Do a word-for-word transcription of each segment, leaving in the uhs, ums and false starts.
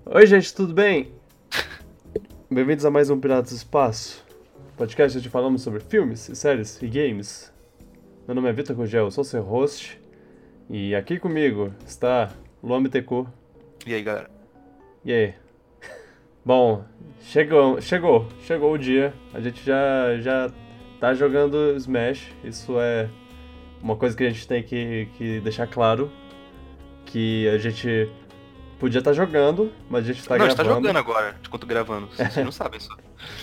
Oi, gente, tudo bem? Bem-vindos a mais um Piratas do Espaço, podcast onde falamos sobre filmes, séries e games. Meu nome é Vitor Gugel, eu sou seu host, e aqui comigo está Luan Bittencourt. E aí, galera? E aí? Bom, chegou, chegou, chegou o dia, a gente já, já tá jogando Smash, isso é uma coisa que a gente tem que, que deixar claro, que a gente podia estar jogando, mas a gente tá não, gravando. a gente tá jogando agora, enquanto gravando. Vocês não sabem só.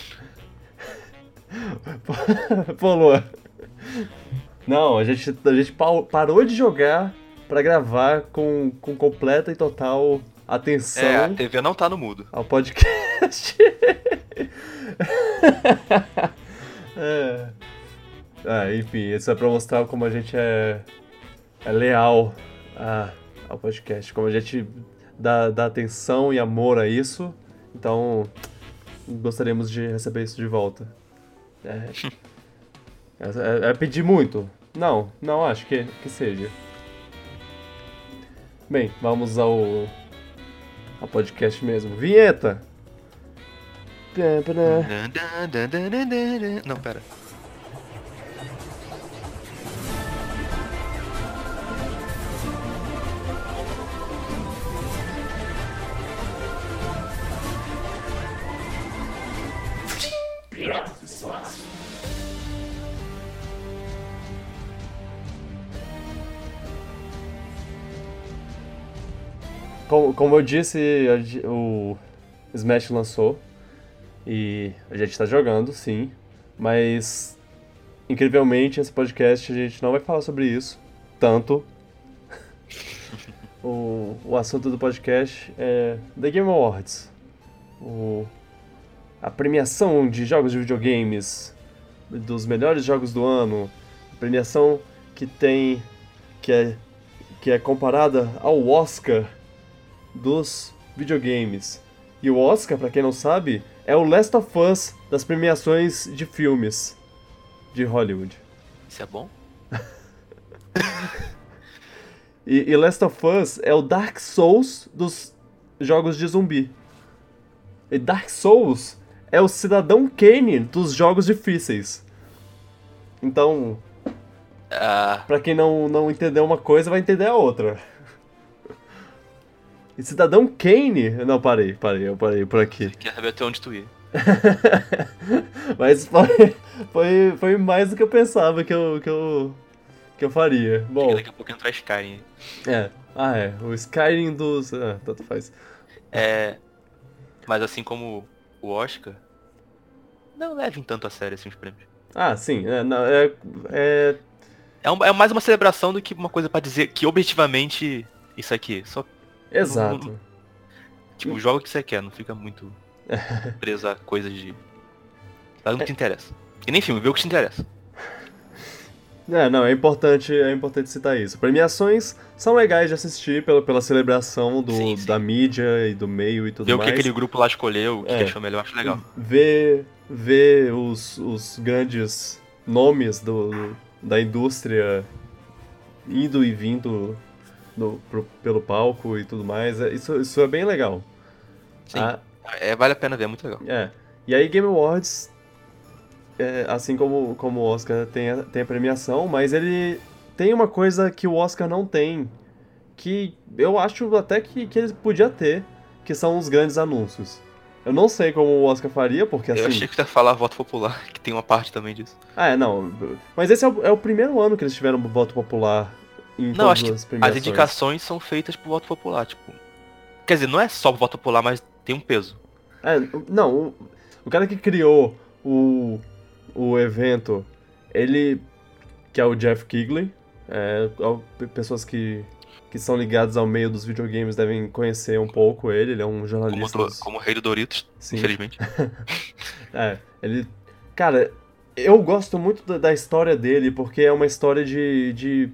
Pô, Luan. Não, a gente, a gente parou de jogar pra gravar com, com completa e total atenção. É, a T V não tá no mudo. Ao podcast. é. Ah, enfim, isso é pra mostrar como a gente é, é leal a, ao podcast, como a gente dá, dá atenção e amor a isso. Então, gostaríamos de receber isso de volta. É, é, é pedir muito? Não, não acho que, que seja. Bem, vamos ao, ao podcast mesmo. Vinheta! Não, pera. Como, como eu disse, a- o Smash lançou e a gente tá jogando, sim, mas incrivelmente esse podcast a gente não vai falar sobre isso tanto. O, o assunto do podcast é The Game Awards, o, a premiação de jogos de videogames, dos melhores jogos do ano, a premiação que tem, que é, que é comparada ao Oscar dos videogames. E o Oscar, pra quem não sabe, é o Last of Us das premiações de filmes de Hollywood. Isso é bom? E, e Last of Us é o Dark Souls dos jogos de zumbi. E Dark Souls é o Cidadão Kane dos jogos difíceis. Então, Ah, pra quem não, não entendeu uma coisa, vai entender a outra. E Cidadão Kane... Não, parei, parei, eu parei por aqui. quer saber até onde tu ia. Mas foi, foi, foi mais do que eu pensava que eu, que eu, que eu faria. Porque Bom, daqui a pouco entra a Skyrim. é. Ah, é. O Skyrim dos... Ah, tanto faz. É. Mas assim como o Oscar, não levem tanto a sério assim os prêmios. Ah, sim. É, não, é, é... É, um- é mais uma celebração do que uma coisa pra dizer que objetivamente isso aqui. Só, Exato. não- não- tipo, joga o que você quer, não fica muito preso a coisas de. Faz o que te interessa. E nem filme, vê o que te interessa. É, não, é importante, é importante citar isso. Premiações são legais de assistir pela, pela celebração do, Sim, sim. da mídia e do meio e tudo Ver o que mais. aquele grupo lá escolheu, o que, É. que achou melhor, eu acho legal. Ver, ver os, os grandes nomes do, da indústria indo e vindo do, pro- pelo palco e tudo mais, é- isso, isso é bem legal. Sim. Ah, É, vale a pena ver, é muito legal. é. E aí Game Awards, é, assim como, como o Oscar tem a, tem a premiação, mas ele tem uma coisa que o Oscar não tem, que eu acho até que, que ele podia ter, que são os grandes anúncios. Eu não sei como o Oscar faria, porque assim... Eu achei que você ia falar voto popular, que tem uma parte também disso. Ah, é, não. Mas esse é o, é o primeiro ano que eles tiveram voto popular em Não, todas acho que as as premiações. indicações são feitas por voto popular, tipo. Quer dizer, não é só voto popular, mas tem um peso. É, não, o, o cara que criou o, o evento, ele, que é o Jeff Keighley, é, al- pessoas que, que são ligadas ao meio dos videogames devem conhecer um pouco ele, ele é um Como, jornalista. do, dos- como o rei do Doritos, Sim. infelizmente. É, ele... Cara, eu gosto muito da, da história dele, porque é uma história de... de,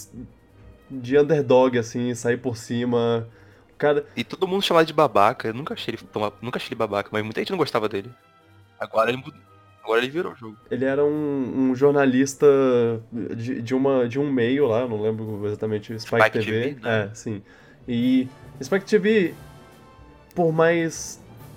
de underdog, assim, sair por cima. O cara... E todo mundo chama ele de babaca. Eu nunca achei ele, tão- nunca achei ele babaca, mas muita gente não gostava dele. Agora ele, mudou- agora ele virou o jogo. Ele era um, um jornalista de, de, uma, de um meio lá, eu não lembro exatamente, Spike, Spike T V. T V, né? É, sim. E Spike T V por mais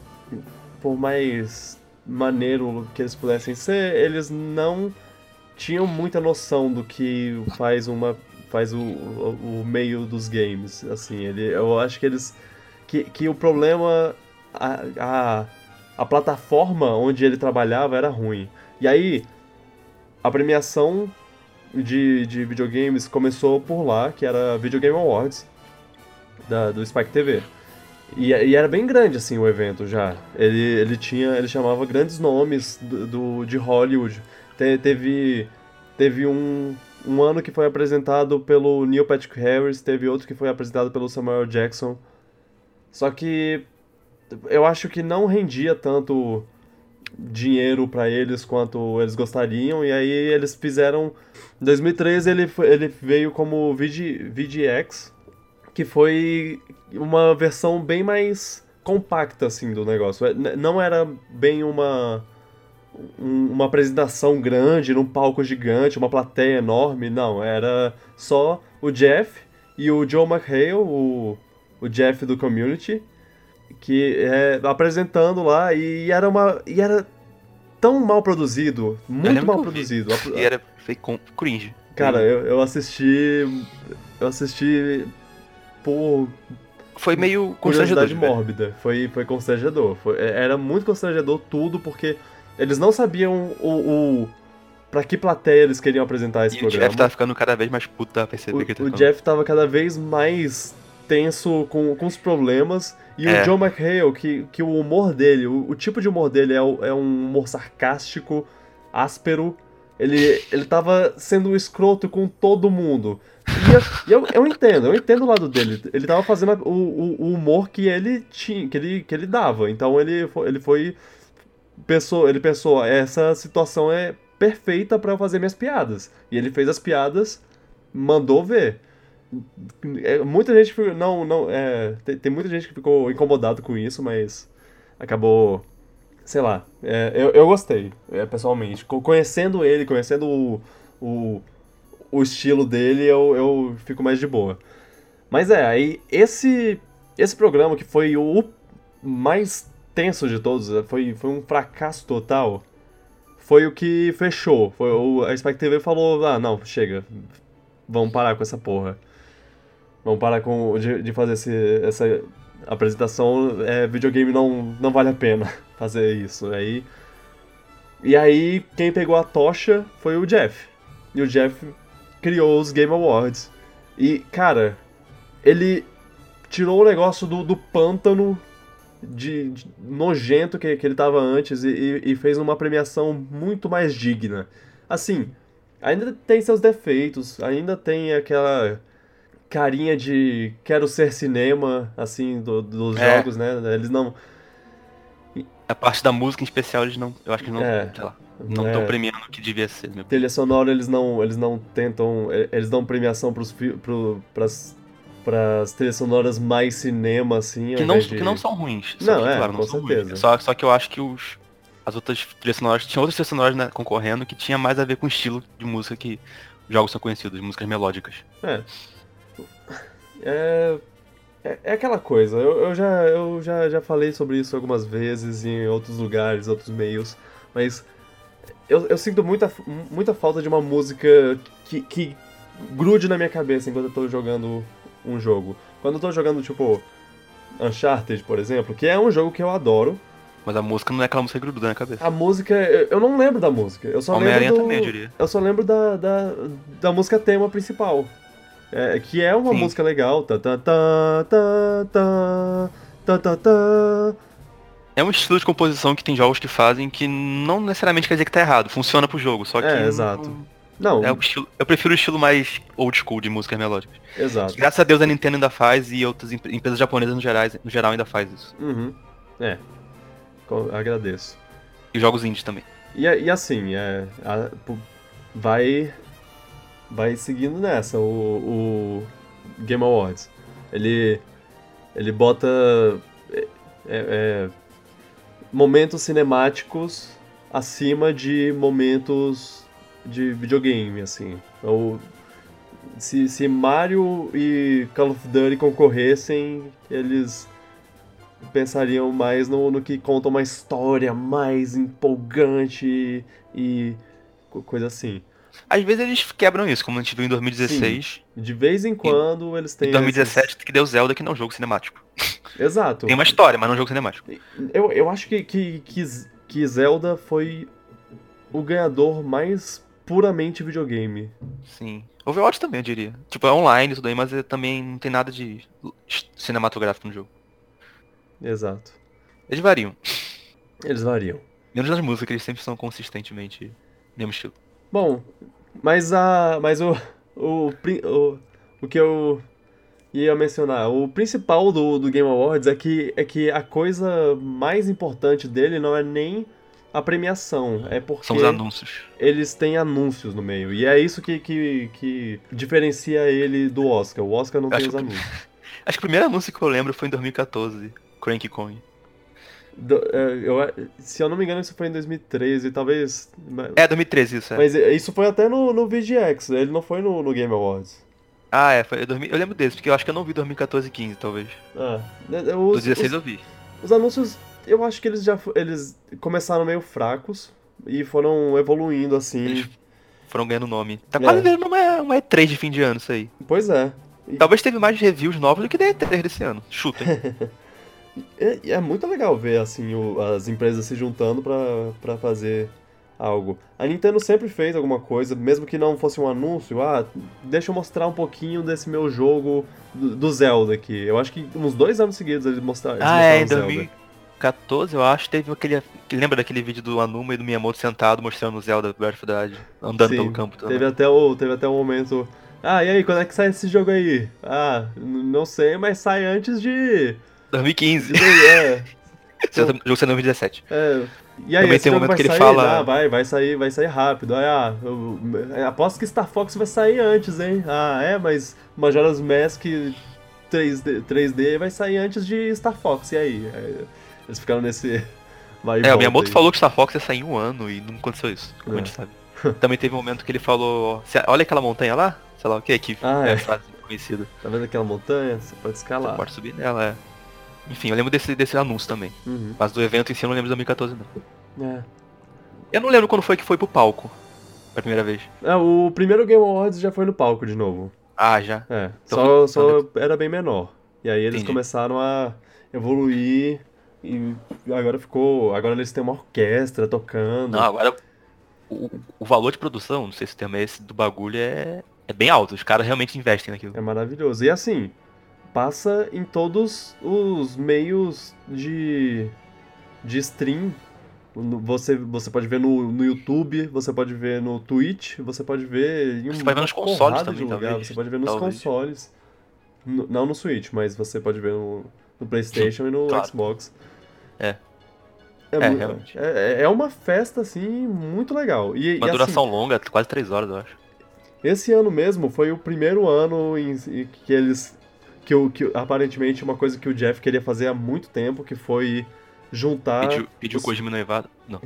por mais maneiro que eles pudessem ser, eles não tinham muita noção do que faz uma faz o, o, o meio dos games, assim, ele, eu acho que eles que, que o problema a, a, a plataforma onde ele trabalhava era ruim. E aí a premiação de, de videogames começou por lá, que era a Video Game Awards da, do Spike T V. E, e era bem grande, assim, o evento já. Ele, ele tinha, ele chamava grandes nomes do, do- de Hollywood. Te- teve teve um, um ano que foi apresentado pelo Neil Patrick Harris, teve outro que foi apresentado pelo Samuel Jackson. Só que eu acho que não rendia tanto dinheiro pra eles quanto eles gostariam, e aí eles fizeram... Em dois mil e treze ele, foi- ele veio como V G, V G X, que foi uma versão bem mais compacta, assim, do negócio. É, n- Não era bem uma, um- uma apresentação grande, num palco gigante, uma plateia enorme, não. Era só o Jeff e o Joe McHale, o, o Jeff do Community, que é, apresentando lá, e era uma... E era tão mal produzido, Eu muito lembro que mal eu vi. produzido. A- E era feio com cringe. Cara, Feio. eu, eu assisti. Eu assisti por Foi meio constrangedor curiosidade de ver. mórbida. Foi, foi constrangedor. Foi- é- era muito constrangedor tudo, porque eles não sabiam o, o pra que plateia eles queriam apresentar esse E o programa. Jeff tá ficando cada vez mais puto, dá pra perceber que ele tá O, o ficando. Jeff tava cada vez mais tenso com, com os problemas. E É. o Joe McHale, que, que o humor dele, o, o tipo de humor dele é, o- é um humor sarcástico, áspero. Ele, ele tava sendo um escroto com todo mundo. E eu, e eu, eu entendo, eu entendo o lado dele. Ele tava fazendo a- o, o, o humor que ele tinha, que ele, que ele dava. Então ele, fo- ele foi. Pensou, ele pensou, essa situação é perfeita pra eu fazer minhas piadas. E ele fez as piadas, mandou ver. É, muita gente ficou- não não é, tem, tem muita gente que ficou incomodado com isso, mas acabou, sei lá, é, eu, eu gostei, é, pessoalmente. Co- conhecendo ele, conhecendo o, o, o estilo dele, eu, eu fico mais de boa. Mas é, aí esse esse programa que foi o mais tenso de todos, é, foi, foi um fracasso total, foi o que fechou. Foi, o, a Spike T V falou, ah, não, chega, vamos parar com essa porra. Vamos parar com, de, de fazer esse, essa apresentação. É, videogame não, não vale a pena fazer isso. Aí, e aí, quem pegou a tocha foi o Jeff. E o Jeff criou os Game Awards. E, cara, ele tirou o negócio do, do pântano de, de nojento que, que ele tava antes e, e- e fez uma premiação muito mais digna. Assim, ainda tem seus defeitos, ainda tem aquela carinha de quero ser cinema, assim, do- dos É. jogos, né? Eles não. A parte da música em especial, eles não. Eu acho que eles não. É. Sei lá. Não é, estão premiando o que devia ser, meu. Trilha sonora, eles não, eles não tentam. e- Eles dão premiação pros, fi- pro, pras, pras trilhas sonoras mais cinema, assim. Que ao não, invés de... que não são ruins. Só Não, que, é, claro, não com são certeza. ruins. Só, só que eu acho que os. As outras trilhas sonoras. Tinha outras trilhas sonoras, né, concorrendo que tinha mais a ver com o estilo de música que os jogos são conhecidos, músicas melódicas. É. É, é, é aquela coisa, eu, eu, já, eu já, já falei sobre isso algumas vezes em outros lugares, outros meios, mas eu, eu sinto muita, muita falta de uma música que, que grude na minha cabeça enquanto eu tô jogando um jogo. Quando eu tô jogando, tipo, Uncharted, por exemplo, que é um jogo que eu adoro, Mas a música não é aquela música gruda na cabeça. a música, eu eu não lembro da música, eu só lembro Homem-Aranha do... também, eu diria. Eu só lembro da, da, da música tema principal. É, que é uma Sim. música legal. Tá, tá, tá, tá, tá, tá, tá, tá. É um estilo de composição que tem jogos que fazem que não necessariamente quer dizer que tá errado. Funciona pro jogo, só que. É, não- exato. Não, É o estilo, eu prefiro o estilo mais old school de músicas melódicas. exato. Graças a Deus a Nintendo ainda faz e outras empre- empresas japonesas no geral, no geral ainda faz isso. Uhum. É. Co- Agradeço. E jogos indies também. E, e assim, é, a- pu- vai vai seguindo nessa o, o Game Awards. Ele ele bota é, é, momentos cinemáticos acima de momentos de videogame, assim. Ou, se, se Mario e Call of Duty concorressem, eles pensariam mais no, no que conta uma história mais empolgante e co- coisa assim. Às vezes eles quebram isso, como a gente viu em dois mil e dezesseis. De vez em quando eles Em têm dois mil e dezessete esses... que deu Zelda, que não é um jogo cinemático. Exato. Tem uma história, mas não é um jogo cinemático. Eu, eu acho que, que, que, que Zelda foi o ganhador mais puramente videogame. Sim. Overwatch também, eu diria. Tipo, é online e tudo aí, mas é- também não tem nada de cinematográfico no jogo. Exato. Eles variam. Eles variam. Menos nas músicas, eles sempre são consistentemente mesmo estilo. Bom, mas a. Mas o. O, pri- o, o que eu ia mencionar, o principal do, do Game Awards é que, é que a coisa mais importante dele não é nem a premiação, é porque São os anúncios. eles têm anúncios no meio. E é isso que, que, que diferencia ele do Oscar. O Oscar não Eu tem acho os que- anúncios. Acho que o primeiro anúncio que eu lembro foi em dois mil e quatorze. Cranky Kong. Do- é, eu- se eu não me engano, isso foi em dois mil e treze, talvez. ma- É, dois mil e treze isso, é. Mas isso foi até no, no V G X, ele não foi no, no Game Awards. Ah, é, foi dois mil... Eu lembro desse, porque eu acho que eu não vi dois mil e quatorze e quinze, talvez. Ah, né, Do os, dezesseis os, eu vi. os anúncios, eu acho que eles já fo- eles começaram meio fracos e foram evoluindo assim. Eles foram ganhando nome. Tá É. quase vendo uma, uma E três de fim de ano isso aí. Pois é. E Talvez teve mais reviews novos do que da E três desse ano. Chutem. é, e é muito legal ver assim o- as empresas se juntando pra, pra fazer algo. A Nintendo sempre fez alguma coisa, mesmo que não fosse um anúncio. Ah, deixa eu mostrar um pouquinho desse meu jogo do, do Zelda aqui. Eu acho que uns dois anos seguidos eles mostraram, eles Ah, é, em mostraram dois Zelda. mil e quatorze eu acho, teve aquele... Lembra daquele vídeo do Anuma e do Miyamoto sentado mostrando o Zelda Breath of the Wild, andando Sim, pelo campo também. teve até o teve até o momento. Ah, e aí, quando é que sai esse jogo aí? Ah, n- não sei, mas sai antes de. dois mil e quinze. de é, Esse jogo saiu em dois mil e dezessete. é. E aí, Também esse tem um jogo momento vai que ele sair? fala- Ah, vai, vai sair, vai sair rápido. Aí, ah, eu, eu aposto que Star Fox vai sair antes, hein? Ah, é, mas Majora's Mask três D, três D vai sair antes de Star Fox. E aí? Aí, eles ficaram nesse. Vai e É, o volta Miyamoto aí. falou que Star Fox ia sair em um ano e não aconteceu isso, como É. a gente sabe. Também teve um momento que ele falou, "Cê- olha aquela montanha lá, sei lá o que, que Ah, é é. a frase conhecida. Tá vendo aquela montanha? Você pode Você escalar. pode subir nela, é. Enfim, eu lembro desse, desse anúncio também. Uhum. Mas do evento em si eu não lembro de dois mil e quatorze não. É. Eu não lembro quando foi que foi pro palco. Pela primeira vez. É, o primeiro Game Awards já foi no palco de novo. Ah, já. É, Então, só, só era bem menor. E aí eles Entendi. começaram a evoluir e agora ficou. Agora eles têm uma orquestra tocando. Não, agora o, o valor de produção, não sei se o termo é esse, do bagulho é, é bem alto. Os caras realmente investem naquilo. É maravilhoso. E assim, passa em todos os meios de, de stream. No- Você, você pode ver no, no YouTube, você pode ver no Twitch, você pode ver em Você uma pode ver nos consoles porrada também, de lugar, talvez. você pode ver nos Talvez. consoles. No- não no Switch, mas você pode ver no, no PlayStation e no Claro. Xbox. É. É, É, mu- realmente. é, é uma festa, assim, muito legal. E, Uma e, duração assim, longa, quase três horas, eu acho. esse ano mesmo foi o primeiro ano em, em que eles... Que, o, que aparentemente uma coisa que o Jeff queria fazer há muito tempo, que foi juntar... Pediu, pediu os- Kojima noivado? Não.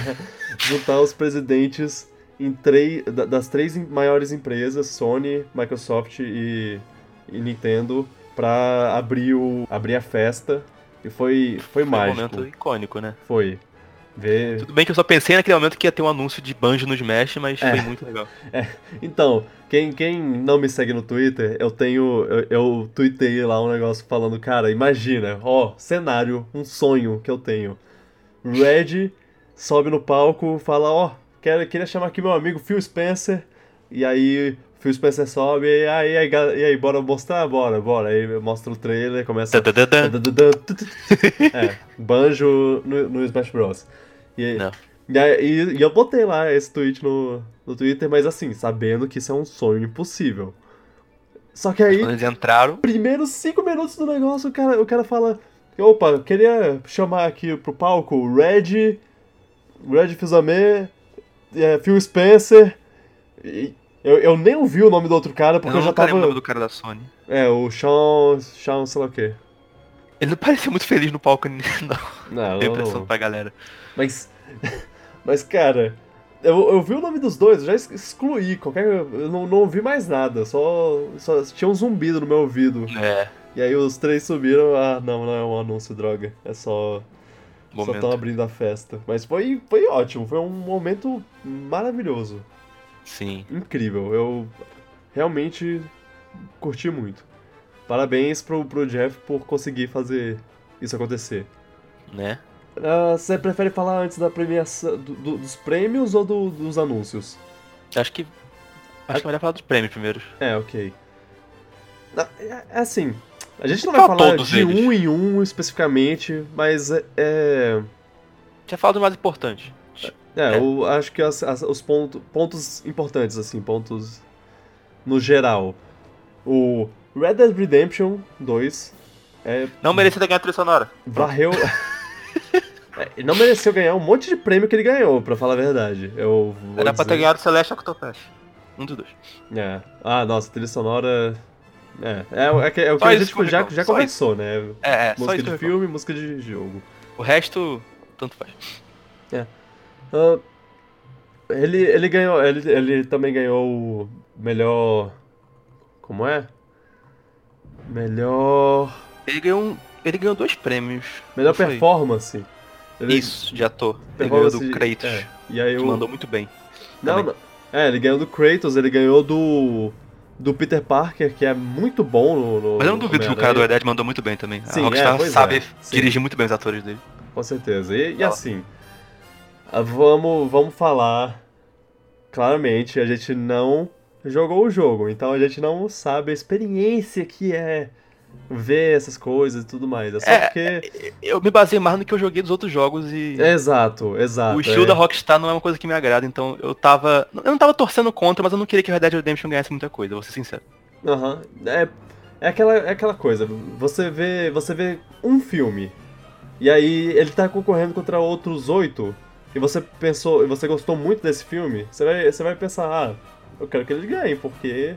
juntar os presidentes em três, da- das três em- maiores empresas, Sony, Microsoft e, e Nintendo, pra abrir, o, abrir a festa. E foi, foi, Foi um mágico. momento icônico, né? Foi. Ver... Tudo bem que eu só pensei naquele momento que ia ter um anúncio de Banjo no Smash, mas É. foi muito legal. Então, quem, quem não me segue no Twitter, eu tenho. Eu, eu tuitei lá um negócio falando, cara, imagina, ó, cenário, um sonho que eu tenho. Red sobe no palco, fala, ó, quero, queria chamar aqui meu amigo Phil Spencer. E aí, Phil Spencer sobe, e aí, aí, ga- e aí bora mostrar? Bora, bora. Aí mostra o trailer, começa. Tadadadã. É, Banjo no, no Smash Bros. E, aí- Não. e, aí- e eu botei lá esse tweet no, no Twitter, mas assim, sabendo que isso é um sonho impossível. Só que aí, Quando eles entraram, primeiros cinco minutos do negócio, o cara, o cara fala: opa, eu queria chamar aqui pro palco o Red, Red Fils-Aimé, é, Phil Spencer. E eu, eu nem ouvi o nome do outro cara porque eu eu, já nunca lembro o tava. nome do cara da Sony. É, o Sean. Sean, sei lá o quê. Ele não parecia muito feliz no palco, não. Não, Deu não, impressão não. pra galera. Mas. Mas, cara. Eu, eu vi o nome dos dois, eu já ex- excluí qualquer. Eu não, não ouvi mais nada, só, só tinha um zumbido no meu ouvido. É. E aí os três subiram, ah, não, não é um anúncio, droga. É só... Só Momento. estão abrindo a festa. Mas foi, foi ótimo, foi um momento maravilhoso. Sim. Incrível, eu realmente curti muito. Parabéns pro, pro Jeff por conseguir fazer isso acontecer. Né? Ah, você prefere falar antes da premiação, do- do- dos prêmios ou do- dos anúncios? Acho que. Acho que é melhor falar dos prêmios primeiro. É, ok. Ah, É, é assim, a gente não vai Fala falar todos de eles. um em um especificamente, mas é... é... Já fala do mais importante. É, É. eu acho que as- as- os ponto- pontos importantes, assim, pontos no geral. O Red Dead Redemption dois é, Não merecia ter ganhado a trilha sonora. varreu. É, ele não mereceu ganhar um monte de prêmio que ele ganhou, pra falar a verdade. Eu vou Era pra ter dizer. ganhado Celeste Octopath. Um dos dois. É. Ah, nossa, trilha sonora. É, é, é, que- é o que Só a isso gente que eu já, reclamo, já só conversou, né? É, é, só Música isso que de eu reclamo. filme, música de jogo. O resto, tanto faz. Ah, ele, ele ganhou. Ele, ele também ganhou o melhor. Como é? Melhor. Ele ganhou um. Ele ganhou dois prêmios. Melhor Não foi? performance. Ele, Isso, de ator. Ele ganhou performance do de- Kratos. é, E aí Que o. mandou muito bem. Não, também. não. É, ele ganhou do Kratos, ele ganhou do. Do Peter Parker, que é muito bom no. no Mas eu não duvido que o cara do Homem-Aranha. Red Dead mandou muito bem também. Sim, a Rockstar é, pois sabe é, sim. dirigir muito bem os atores dele. Com certeza. E, e Ah. assim. ah, Vamos, vamos falar. Claramente, a gente não jogou o jogo, então a gente não sabe a experiência que é ver essas coisas e tudo mais. É só É, porque. Eu me baseei mais no que eu joguei dos outros jogos e. Exato, exato. O estilo é. da Rockstar não é uma coisa que me agrada, então eu tava. Eu não tava torcendo contra, mas eu não queria que Red Dead Redemption ganhasse muita coisa, vou ser sincero. Aham. É, é, aquela, é aquela coisa, você vê, você vê um filme, e aí ele tá concorrendo contra outros oito, e você pensou, e você gostou muito desse filme, você vai, você vai pensar, ah, eu quero que ele ganhe, porque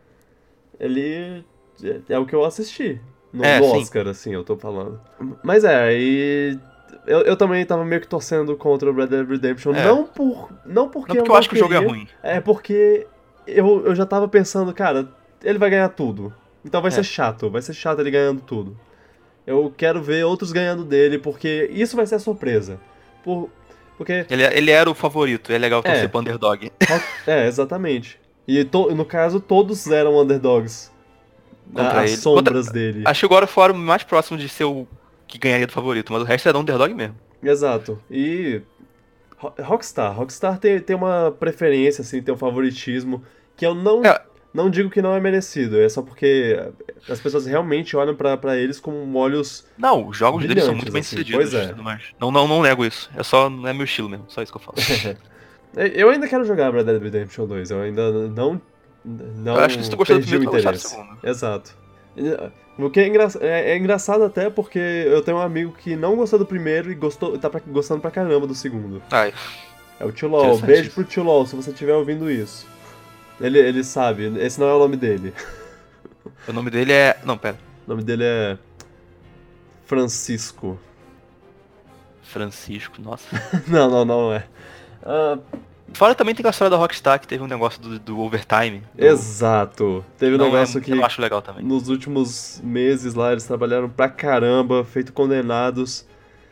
ele é, é o que eu assisti. No, É, no sim. Oscar, assim, eu tô falando. Mas é, aí. Eu, eu também tava meio que torcendo contra o Red Dead Redemption, É. não por. Não porque, Não porque eu eu acho que o jogo é queria, ruim. É porque eu, eu já tava pensando, cara, ele vai ganhar tudo. Então vai É. ser chato, vai ser chato ele ganhando tudo. Eu quero ver outros ganhando dele, porque isso vai ser a surpresa. Por, porque. Ele, ele era o favorito, é legal torcer É. pro underdog. É, exatamente. E to- no caso, todos eram underdogs. Contra As ele. sombras Contra- dele. Acho que agora foi o mais próximo de ser o que ganharia do favorito, mas o resto era underdog mesmo. Exato. E Ro- Rockstar, Rockstar tem, tem uma preferência, assim, tem um favoritismo que eu não, É. não digo que não é merecido, é só porque as pessoas realmente olham pra, pra eles com olhos. Não, os jogos deles são muito bem Brilhantes, assim, sucedidos pois é. e tudo mais. Não, não, não nego isso. É só, não é meu estilo mesmo, só isso que eu falo. Eu ainda quero jogar Red Dead Redemption dois, eu ainda não. Não Eu acho que se tu gostou do perdi o primeiro, tu vai gostar do interesse. segundo. Exato. O que é, engra... é, é engraçado até porque eu tenho um amigo que não gostou do primeiro e gostou, tá pra- gostando pra caramba do segundo. Ai, É o Tio LOL. Interessante Beijo isso. pro Tio LOL, se você estiver ouvindo isso. Ele, ele sabe, esse não é o nome dele. o nome dele é... Não, pera. O nome dele é. Francisco. Francisco, nossa. Não, não, não é. Ah, Fora também tem a história da Rockstar, que teve um negócio do, do overtime. Do... exato. Teve um Não, negócio é, que Eu não acho legal também. nos últimos meses lá eles trabalharam pra caramba, feito condenados.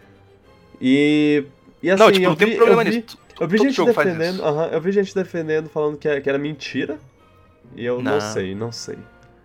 E. E assim, não, tipo, eu não tem vi, problema eu vi, nisso. eu vi Todo gente jogo faz defendendo. isso. aham, eu vi gente defendendo, falando que, é- que era mentira. E eu não, Não. sei, não sei.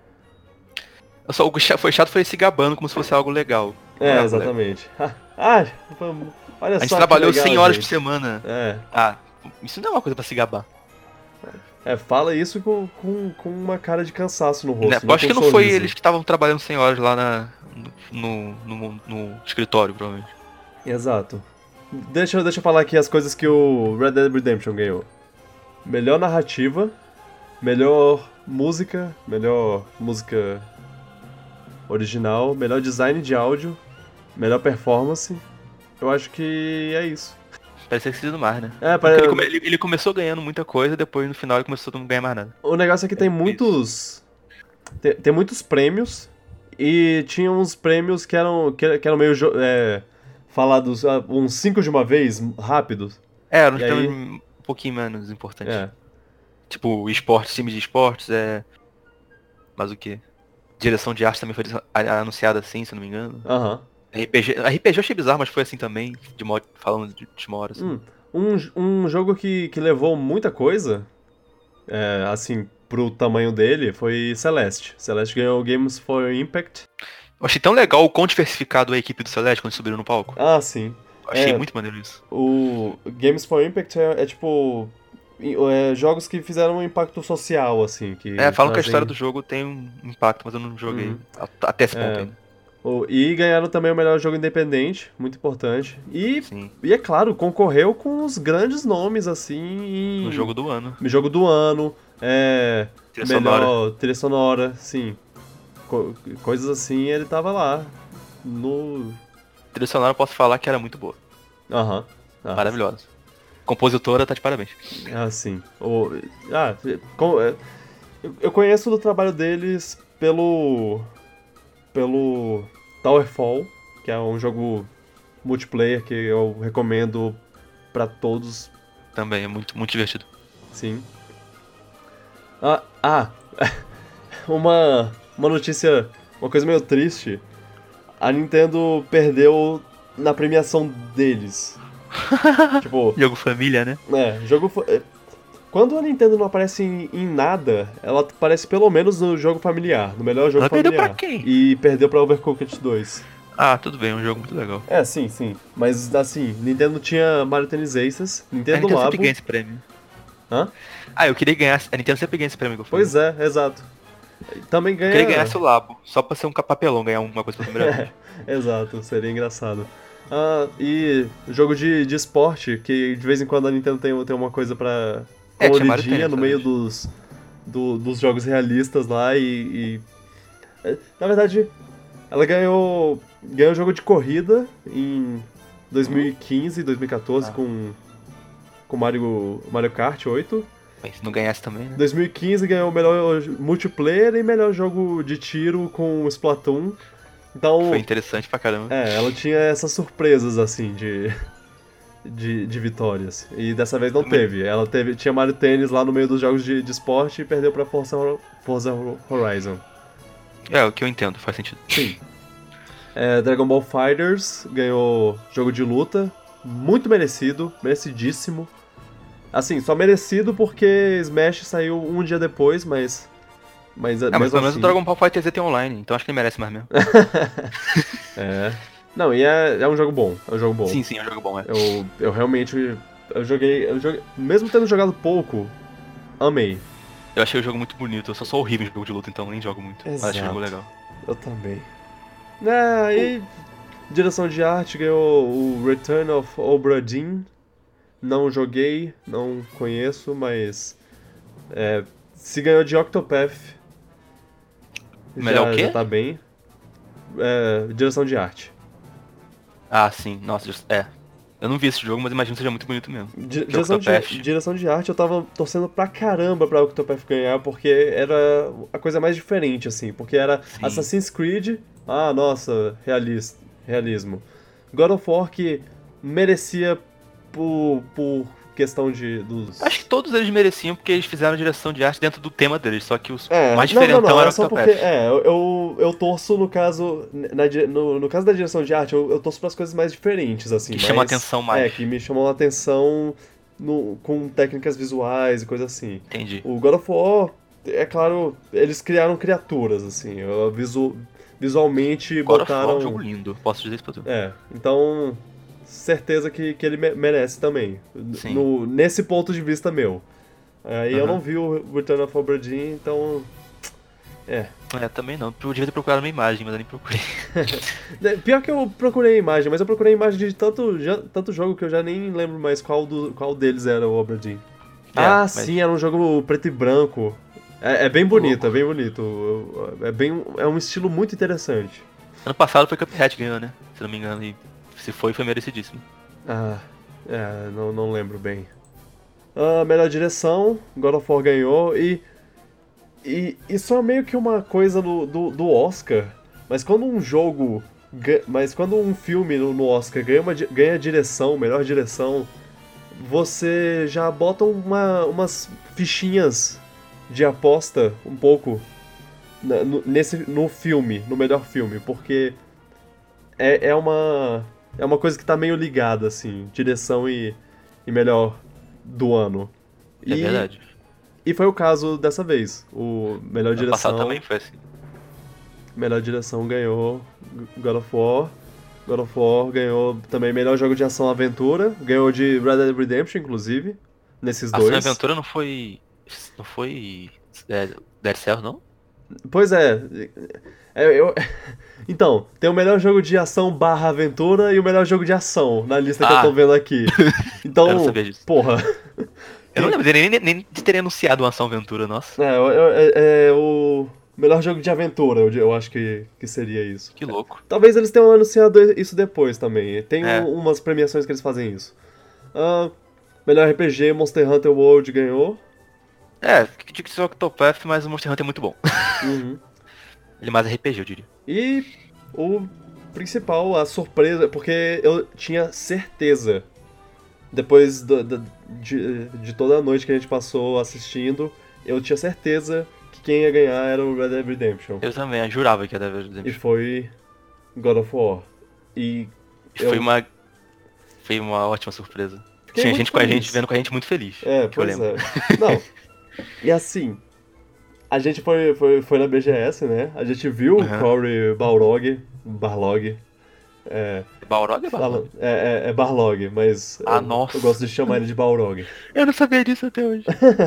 Eu só, o que cha- foi chato foi se gabando como se fosse algo legal. Não É, algo legal. exatamente. ah, vamos. Olha A só. gente que trabalhou legal, cem horas gente. por semana. É. Ah, isso não é uma coisa pra se gabar. É, fala isso com, com, com uma cara de cansaço no rosto. Né? não Eu acho com que um não foi sorriso. eles que estavam trabalhando cem horas lá na, no, no, no escritório, provavelmente. Exato. Deixa, eu- deixa eu falar aqui as coisas que o Red Dead Redemption ganhou. Melhor narrativa, melhor música, melhor música original, melhor design de áudio, melhor performance. Eu acho que é isso. Parece ter sido mais, né? É, Porque para... ele, come- ele- ele começou ganhando muita coisa, depois no final ele começou a não ganhar mais nada. O negócio é que tem isso. muitos. Tem, tem muitos prêmios. E tinha uns prêmios que eram, que, que eram meio jo- é, falados ah, uns cinco de uma vez, rápidos. É, eram uns E aí- prêmios um pouquinho menos importantes. É. Tipo, esportes, time de esportes, é... Mas o quê? direção de arte também foi a- anunciada assim, se eu não me engano. Aham. R P G, R P G eu achei bizarro, mas foi assim também, de modo, falando de última hora. Assim. Hum, um, um jogo que, que levou muita coisa, é, assim, pro tamanho dele, foi Celeste. Celeste ganhou Games for Impact. Eu achei tão legal o quão diversificado é a equipe do Celeste quando subiram no palco. Ah, sim. Eu achei É, muito maneiro isso. o Games for Impact é, é tipo... é, jogos que fizeram um impacto social, assim, que É, falam que a trazem- história do jogo tem um impacto, mas eu não joguei Uhum. a- até esse ponto É. ainda. O- E ganharam também o melhor jogo independente, muito importante. E, Sim, e é claro, concorreu com os grandes nomes, assim, em... no jogo do ano. no jogo do ano, é... Trilha melhor sonora. trilha sonora, sim. Co- coisas assim, ele tava lá, no... Trilha sonora eu posso falar que era muito boa. Aham. Ah, Maravilhosa. Compositora tá de parabéns. ah, sim. O... Ah, com- é, eu- eu conheço do trabalho deles pelo... pelo Towerfall, que é um jogo multiplayer que eu recomendo pra todos, Também é muito, muito divertido. sim. Ah, ah, uma, uma notícia, uma coisa meio triste. A Nintendo perdeu na premiação deles. Tipo, Jogo família, né? é, jogo... fa- é, quando a Nintendo não aparece em, em nada, ela aparece pelo menos no jogo familiar, no melhor jogo Ela perdeu familiar. pra quem? E perdeu pra Overcooked dois. Ah, tudo bem, é um jogo muito legal. É, sim, sim. Mas, assim, Nintendo tinha Mario Tennis Aces, A Nintendo Nintendo Labo... sempre ganha esse prêmio. Hã? Ah, eu queria ganhar. A Nintendo sempre ganha esse prêmio que eu falei. Pois é, exato. Também Eu ganha... queria ganhar seu Labo, só pra ser um papelão, ganhar uma coisa pela primeira vez. Exato, seria engraçado. Ah, e jogo de, de esporte, que de vez em quando a Nintendo tem, tem uma coisa pra É, tinha Mario coloridinha Tennis, no meio talvez. dos, do- dos jogos realistas lá e, e- é, na verdade, ela ganhou ganhou jogo de corrida em dois mil e quinze, dois mil e quatorze Ah. com com Mario, Mario Kart oito. Mas se não ganhasse também, né? dois mil e quinze ganhou o melhor multiplayer e melhor jogo de tiro com Splatoon. Então, Foi interessante pra caramba. é, ela tinha essas surpresas, assim, de, de, de vitórias. E dessa vez não Também. teve. Ela teve, tinha Mario Tennis lá no meio dos jogos de, de esporte e perdeu pra Forza, Hor- Forza Horizon. É, o que eu entendo, faz sentido. Sim. É, Dragon Ball Fighters ganhou jogo de luta. Muito merecido, merecidíssimo. Assim, só merecido porque Smash saiu um dia depois, mas... Mas, Ah, mas mesmo pelo menos assim... o Dragon Ball Fighter Z tem online, então acho que ele merece mais mesmo. É. Não, e é, é um jogo bom. É um jogo bom. Sim, sim, é um jogo bom, é. Eu, eu realmente. Eu joguei, eu joguei. Mesmo tendo jogado pouco, amei. Eu achei o jogo muito bonito, eu só sou horrível em jogo de luta, então nem jogo muito. Mas achei o jogo Exato. legal. Eu também. É, e. Direção de arte ganhou o Return of Obra Dinn. Não joguei, não conheço, mas. É, se ganhou de Octopath. Melhor já, o quê? já tá bem. É, direção de arte. Ah, sim, nossa, just- é. Eu não vi esse jogo, mas imagino que seja muito bonito mesmo. Di- Que Direção de, Octopath. direção de arte eu tava torcendo pra caramba pra Octopath ganhar, porque era a coisa mais diferente, assim. Porque era Sim. Assassin's Creed, ah, nossa, realis, realismo. God of War que merecia por, por questão de... dos... Acho que todos eles mereciam porque eles fizeram direção de arte dentro do tema deles, só que os É, mais não, não, diferentão não, era é o só Octopath. porque, é, eu, eu, eu torço no caso, na, di- no, no caso da direção de arte, eu, eu torço pras coisas mais diferentes, assim. Que mais- chamam a atenção mais. É, que me chamam a atenção no, com técnicas visuais e coisas assim. Entendi. O God of War, é claro, eles criaram criaturas, assim, eu- visu, visualmente God of War é botaram... um jogo lindo, posso dizer isso pra tu. É, então, certeza que, que ele me- merece também, Sim. no, nesse ponto de vista meu. Aí eu Aham. não vi o Return of Obra Dinn, então... É. É, também não. Eu devia ter procurado uma imagem, mas eu nem procurei. É, pior que eu procurei a imagem, mas eu procurei a imagem de tanto, já- tanto jogo que eu já nem lembro mais qual, do, qual deles era o Obra Dinn. É, ah, mas- sim, era um jogo preto e branco. É, é bem bonito, é bem bonito. É, bem, é um estilo muito interessante. Ano passado foi Cuphead que ganhou, né? Se não me engano. E se foi, foi merecidíssimo. Ah, é, não, não lembro bem. Ah, melhor direção, God of War ganhou e... E isso é meio que uma coisa do, do, do Oscar, mas quando um jogo... ga- Mas quando um filme no, no Oscar ganha, uma, di- ganha direção, melhor direção, você já bota uma, umas fichinhas de aposta um pouco na- no, nesse, no filme, no melhor filme, porque é, é uma é uma coisa que tá meio ligada, assim, direção e, e melhor do ano. É E, verdade. e foi o caso dessa vez. O melhor Ano passado direção, também foi assim. melhor direção ganhou God of War. God of War ganhou também melhor jogo de ação aventura, ganhou de Red Dead Redemption, inclusive, nesses Ação e dois. Aventura não foi. Não foi. É, Dead Cells, não? Pois é, é, eu, então, tem o melhor jogo de ação barra aventura e o melhor jogo de ação na lista que eu tô Ah, vendo aqui. eu não Então, sabia disso. porra. Eu não Quem- lembro nem, nem, nem de terem anunciado uma Ação Aventura, nossa. É, eu- eu- é, é o melhor jogo de aventura, eu, eu acho que, que seria isso. Que louco. Talvez eles tenham anunciado isso depois também. Tem É. um- umas premiações que eles fazem isso. Ah, melhor R P G, Monster Hunter World ganhou. É, que digo que só Octopath, mas o Monster Hunter é muito bom. Uhum. Ele é mais R P G, eu diria. E o principal, a surpresa, porque eu tinha certeza, depois do- do- de, de toda a noite que a gente passou assistindo, eu tinha certeza que quem ia ganhar era o Red Dead Redemption. Eu também, eu jurava que ia dar E Redemption. foi God of War. E E eu foi uma. Foi uma ótima surpresa. fiquei Tinha muito gente com a feliz. gente, vendo com a gente muito feliz. É, que eu pois lembro. é. Não. E assim, a gente foi, foi, foi na B G S, né? A gente viu o Uhum. Cory Balrog, Barlog. É, Balrog é fala, Balrog? é, é, é Barlog, mas Ah, eu, nossa. eu gosto de chamar ele de Balrog. Eu não sabia disso até hoje.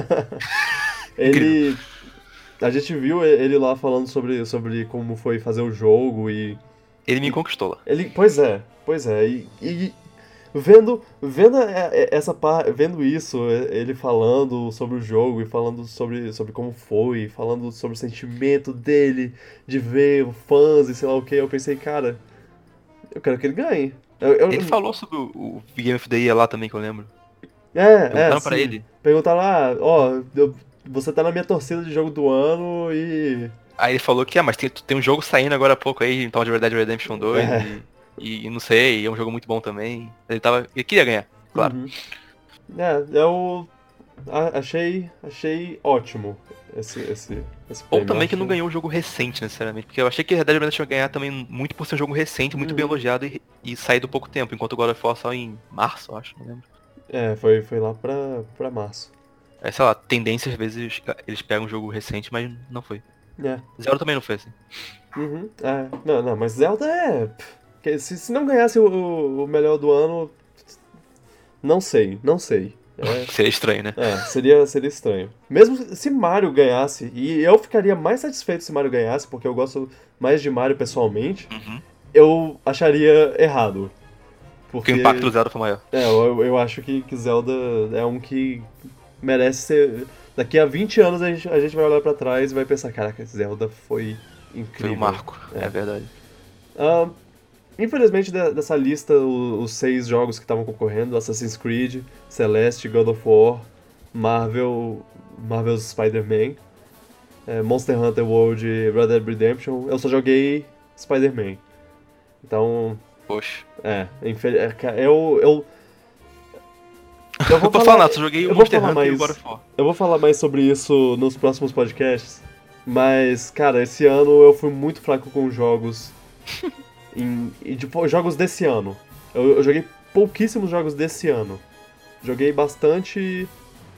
Ele. A gente viu ele lá falando sobre, sobre como foi fazer o jogo e. Ele me conquistou lá. Ele. Pois é, pois é. E, e vendo, vendo é, é, essa parte, vendo isso, é, ele falando sobre o jogo e falando sobre, sobre como foi, falando sobre o sentimento dele de ver fãs e sei lá o que, eu pensei, cara, eu quero que ele ganhe. Eu, eu- Ele falou sobre o, o Game of the Year lá também, que eu lembro. É, é, Perguntaram pra sim. ele. Perguntaram, ah, ó, eu- você tá na minha torcida de jogo do ano e. Aí ele falou que, ah, mas tem, tem um jogo saindo agora há pouco aí, então de Red Dead Redemption dois, É. e, e não sei, é um jogo muito bom também. Ele tava. Ele queria ganhar, claro. Uhum. É, eu a- achei, achei ótimo esse, esse, esse Ou prêmio. também que não Acho- ganhou um jogo recente, necessariamente. Porque eu achei que Red Dead Redemption ia ganhar também muito por ser um jogo recente, muito bem Uhum. elogiado e, e saído pouco tempo, enquanto o God of War só em março, eu acho, não lembro. É, foi, foi lá pra, pra março. É, sei lá, tendência às vezes eles pegam um jogo recente, mas não foi. É. Zelda também não foi assim. Uhum. É. Não, não, mas Zelda é. que Se, se não ganhasse o, o- o melhor do ano. Não sei, não sei. É, Seria estranho, né? é, seria, seria estranho. Mesmo se Mario ganhasse, e eu ficaria mais satisfeito se Mario ganhasse, porque eu gosto mais de Mario pessoalmente, Uhum. eu acharia errado. Porque o impacto do Zelda foi maior. É, eu, eu acho que, que Zelda é um que merece ser. Daqui a vinte anos a gente, a gente vai olhar pra trás e vai pensar: caraca, Zelda foi incrível. Foi um marco, é, É. verdade. Ah, infelizmente, de- dessa lista, o- os seis jogos que estavam concorrendo: Assassin's Creed, Celeste, God of War, Marvel, Marvel's Spider-Man, é, Monster Hunter World e Red Dead Redemption. Eu só joguei Spider-Man. Então, Poxa. é, infel- é, ca- eu, eu, eu Não tô falando nada, só joguei eu o vou Monster falar Hunter e o mais- God of War. Eu vou falar mais sobre isso nos próximos podcasts, mas, cara, esse ano eu fui muito fraco com jogos. em, e, tipo, jogos desse ano. Eu, eu joguei pouquíssimos jogos desse ano. Joguei bastante.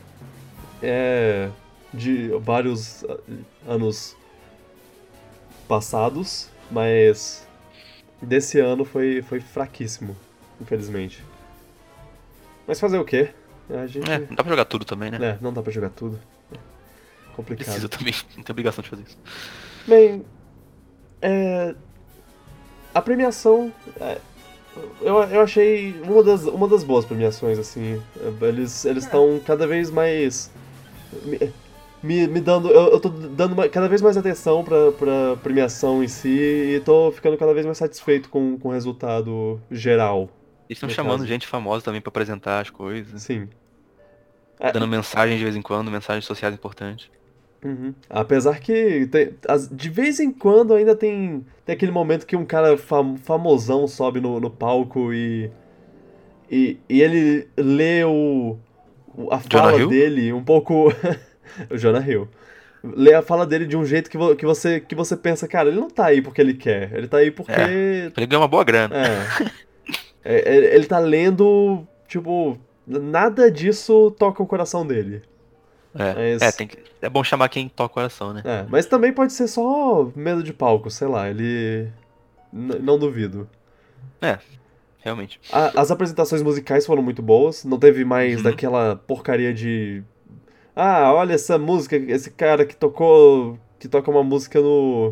É. De vários ah, anos passados, mas. Desse ano foi, foi fraquíssimo, infelizmente. Mas fazer o quê? A gente. É, não dá pra jogar tudo também, né? É, não dá pra jogar tudo. É complicado. Precisa também, não tem obrigação de fazer isso. Bem, é, a premiação, é, eu, eu achei uma das, uma das boas premiações, assim. Eles eles estão cada vez mais me, me, me dando, eu, eu tô dando ma- cada vez mais atenção pra, pra premiação em si e tô ficando cada vez mais satisfeito com, com o resultado geral. Eles estão No chamando caso. gente famosa também pra apresentar as coisas. Sim. É, Dando mensagens de vez em quando, mensagens sociais importantes. Uhum. Apesar que tem- as- de vez em quando ainda tem, tem aquele momento que um cara fam- famosão sobe no, no palco e, e, e ele lê o, o- a Jonah fala Hill? dele um pouco. O Jonah Hill. lê a fala dele de um jeito que, vo- que, você, que você pensa, cara, ele não tá aí porque ele quer, ele tá aí porque. É. Ele ganhou uma boa grana. É. É, ele ele tá lendo, tipo, nada disso toca o coração dele. É, é, Mas. tem que, é bom chamar quem toca o coração, né? É, mas também pode ser só medo de palco, sei lá, ele. N- não duvido. É, realmente. A- as apresentações musicais foram muito boas, não teve mais Uhum. daquela porcaria de. Ah, olha essa música, esse cara que tocou. Que toca uma música no.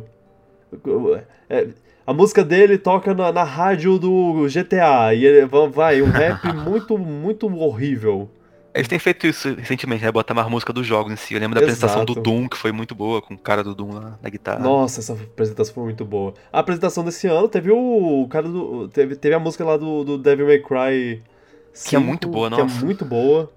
é, a música dele toca na, na rádio do G T A, e ele va- vai, um rap muito, muito horrível. Eles têm feito isso recentemente, né? Botar mais música dos jogos em si. Eu lembro da apresentação do Exato. Doom, que foi muito boa, com o cara do Doom lá na guitarra. Nossa, essa apresentação foi muito boa. A apresentação desse ano teve o, o cara do. Teve, teve a música lá do, do Devil May Cry Que é muito cinco, boa, que é nossa. muito boa.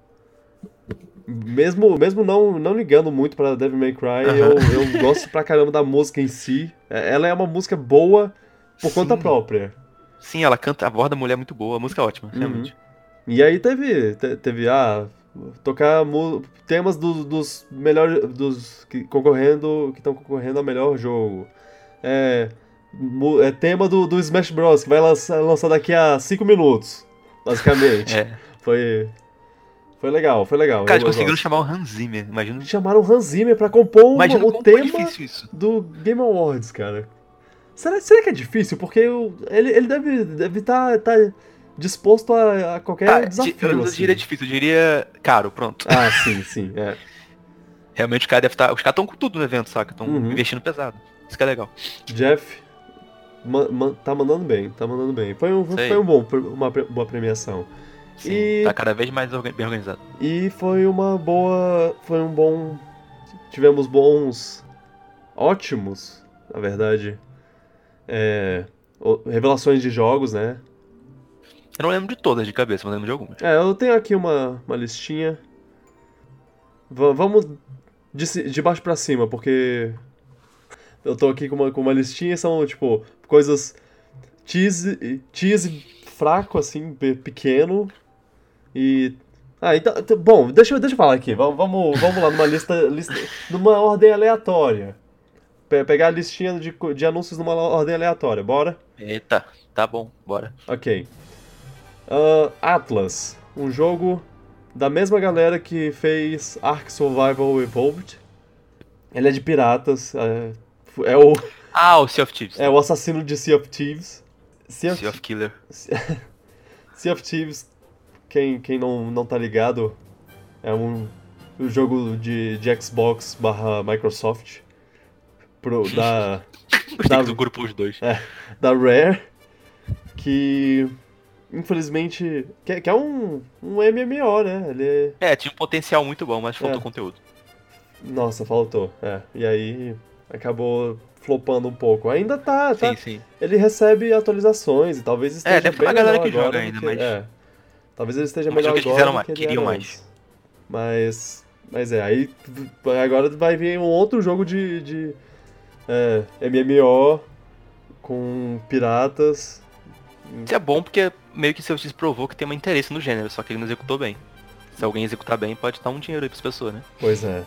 Mesmo, mesmo não, não ligando muito pra Devil May Cry, Aham. eu, eu gosto pra caramba da música em si. É- Ela é uma música boa por conta Sim. própria. Sim, ela canta, a voz da mulher é muito boa, a música é ótima, Uhum. realmente. E aí teve, te- teve ah, tocar mu- temas do- dos melhores, dos que concorrendo, que estão concorrendo ao melhor jogo. É, mu- é tema do, do Smash Bros, que vai lançar, lançar daqui a cinco minutos, basicamente. É. Foi, foi legal, foi legal. Cara, eu, eles eu conseguiram gosto. chamar o Hans Zimmer, imagina. Chamaram o Hans Zimmer pra compor uma- Imagina o como foi tema difícil isso. do Game Awards, cara. Será, será que é difícil? Porque o- ele, ele deve estar deve tá, tá disposto a, a qualquer Tá, di- desafio, eu não assim. diria difícil, eu diria caro, pronto. Ah, sim, sim, é. Realmente os caras devem estar. Os caras estão com tudo no evento, saca? Estão Uhum. investindo pesado. Isso que é legal. Jeff ma- ma- tá mandando bem, tá mandando bem. Foi, um, Sei. foi um bom, uma pre- boa premiação. Sim, E- tá cada vez mais orga- bem organizado. E foi uma boa. Foi um bom. Tivemos bons. Ótimos, na verdade. É, o- revelações de jogos, né? Eu não lembro de todas de cabeça, mas lembro de algumas. É, eu tenho aqui uma, uma listinha. Va- vamos de, ci- de baixo pra cima, porque eu tô aqui com uma, com uma listinha, são, tipo, coisas tease, tease fraco, assim, pe- pequeno, e... Ah, então, então, bom, deixa, eu- deixa eu falar aqui, vamos, vamos, vamos lá numa lista, lista, numa ordem aleatória. Pe- pegar a listinha de, co- de anúncios numa ordem aleatória, bora? Eita, tá bom, bora. Ok. Ah, Atlas, um jogo da mesma galera que fez Ark Survival Evolved. Ele é de piratas, é, é o, Ah, o Sea of Thieves. é o assassino de Sea of Thieves. Sea of, Sea of Killer. Sea of Thieves, quem, quem não, não tá ligado, é um, um jogo de, de Xbox barra Microsoft pro, da, Gostei Da- do grupo os dois. da Rare, que infelizmente que, é- que é um, um M M O, né? Ele é, É, tinha um potencial muito bom, mas faltou É. conteúdo. nossa, faltou. É, e aí acabou flopando um pouco. Ainda tá, tá. Sim, sim. Ele recebe atualizações e talvez esteja deve ter bem uma galera melhor que joga agora do ainda, que- mas- É, talvez ele esteja Mas melhor o que eles agora fizeram do mais, que ele queriam era mais. antes. Mas, mas é, aí agora vai vir um outro jogo de, de é, M M O com piratas. Isso é bom porque meio que Sea of Thieves provou que tem um interesse no gênero, só que ele não executou bem. Se alguém executar bem, pode dar um dinheiro aí pras pessoas, né? Pois é.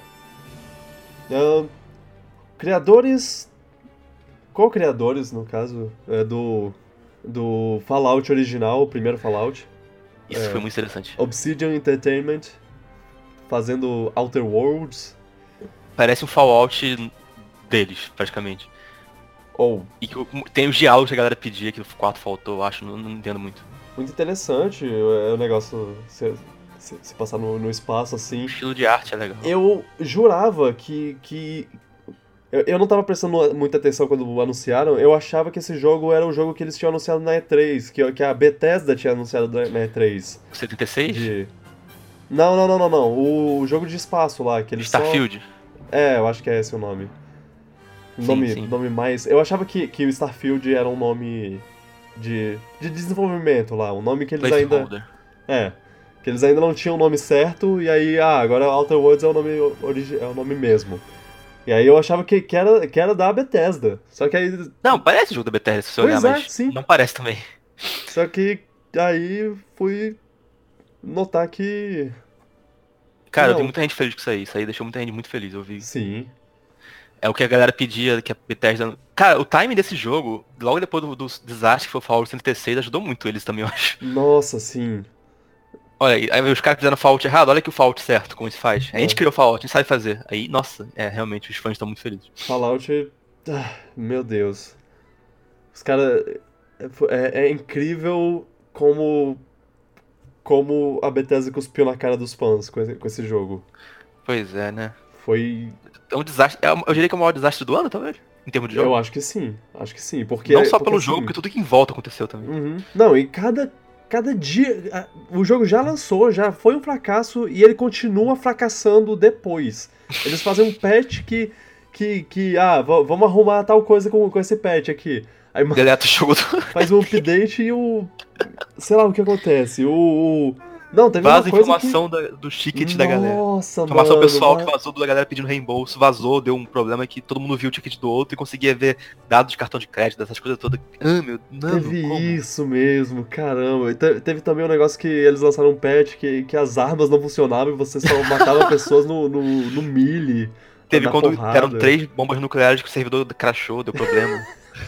Ahn, criadores. Co-criadores, no caso, é do. Do Fallout original, o primeiro Fallout. Isso É. foi muito interessante. Obsidian Entertainment, fazendo Outer Worlds. Parece um Fallout deles, praticamente. Ou, E que o- tem os diálogos que a galera pedia, que o quarto faltou, eu acho, não, não entendo muito. muito interessante é o negócio se, se- se passar no, no espaço O assim. estilo de arte é legal. Eu jurava que. que eu, eu não tava prestando muita atenção quando anunciaram, eu achava que esse jogo era o jogo que eles tinham anunciado na E três, que, que a Bethesda tinha anunciado na na E três. setenta e seis? De... Não, não, não, não, não. O jogo de espaço lá, que eles só- Starfield? É, eu acho que é esse o nome. Sim, Nome, sim. nome mais. Eu achava que, que o Starfield era um nome de, de desenvolvimento lá, um nome que eles ainda. Placeholder. É. Que eles ainda não tinham o nome certo, e aí, ah, agora Outer Worlds é o nome, origi... é o nome mesmo. E aí eu achava que, que, era, que era da Bethesda. Só que aí. Não, parece jogo da Bethesda se você Pois olhar, é, mas sim. não parece também. Só que aí fui notar que. Cara, eu Não. vi muita gente feliz com isso aí. Isso aí deixou muita gente muito feliz, eu vi. Sim. É o que a galera pedia, que a Bethesda... Cara, o timing desse jogo, logo depois do, do desastre que foi o Fallout trinta e seis, ajudou muito eles também, eu acho. Nossa, sim. Olha, aí, aí os caras fizeram o Fallout errado, olha que o Fallout certo, como se faz. A gente É. criou o Fallout, a gente sabe fazer. Aí, nossa, é, realmente, os fãs estão muito felizes. Fallout. Ah, meu Deus. Os caras. É, é incrível como. Como a Bethesda cuspiu na cara dos fãs com esse, com esse jogo. Pois é, né? Foi. É um desastre, é, eu diria que é o maior desastre do ano, talvez, em termos de jogo. Eu acho que sim. Acho que sim. Porque, Não só porque, pelo assim, jogo, porque tudo que em volta aconteceu também. Uhum. Não, e cada, cada dia. a- O jogo já lançou, já foi um fracasso e ele continua fracassando depois. Eles fazem um patch que. que, que ah, v- vamos arrumar tal coisa com, com esse patch aqui. Aí ma- Deleta o jogo do... faz um update e o. Sei lá o que acontece. O. o- Não, teve Vaza uma coisa informação da- do que. ticket da galera. Nossa, Informação mano. pessoal va- que vazou da galera pedindo reembolso, vazou, deu um problema que todo mundo viu o ticket do outro e conseguia ver dados de cartão de crédito, essas coisas todas. Ah, meu, não, Teve como? isso mesmo, caramba. E te- teve também um negócio que eles lançaram um patch que, que as armas não funcionavam e você só matava pessoas no, no, no melee. pra Teve dar quando porrada. eram três bombas nucleares que o servidor crashou, deu problema.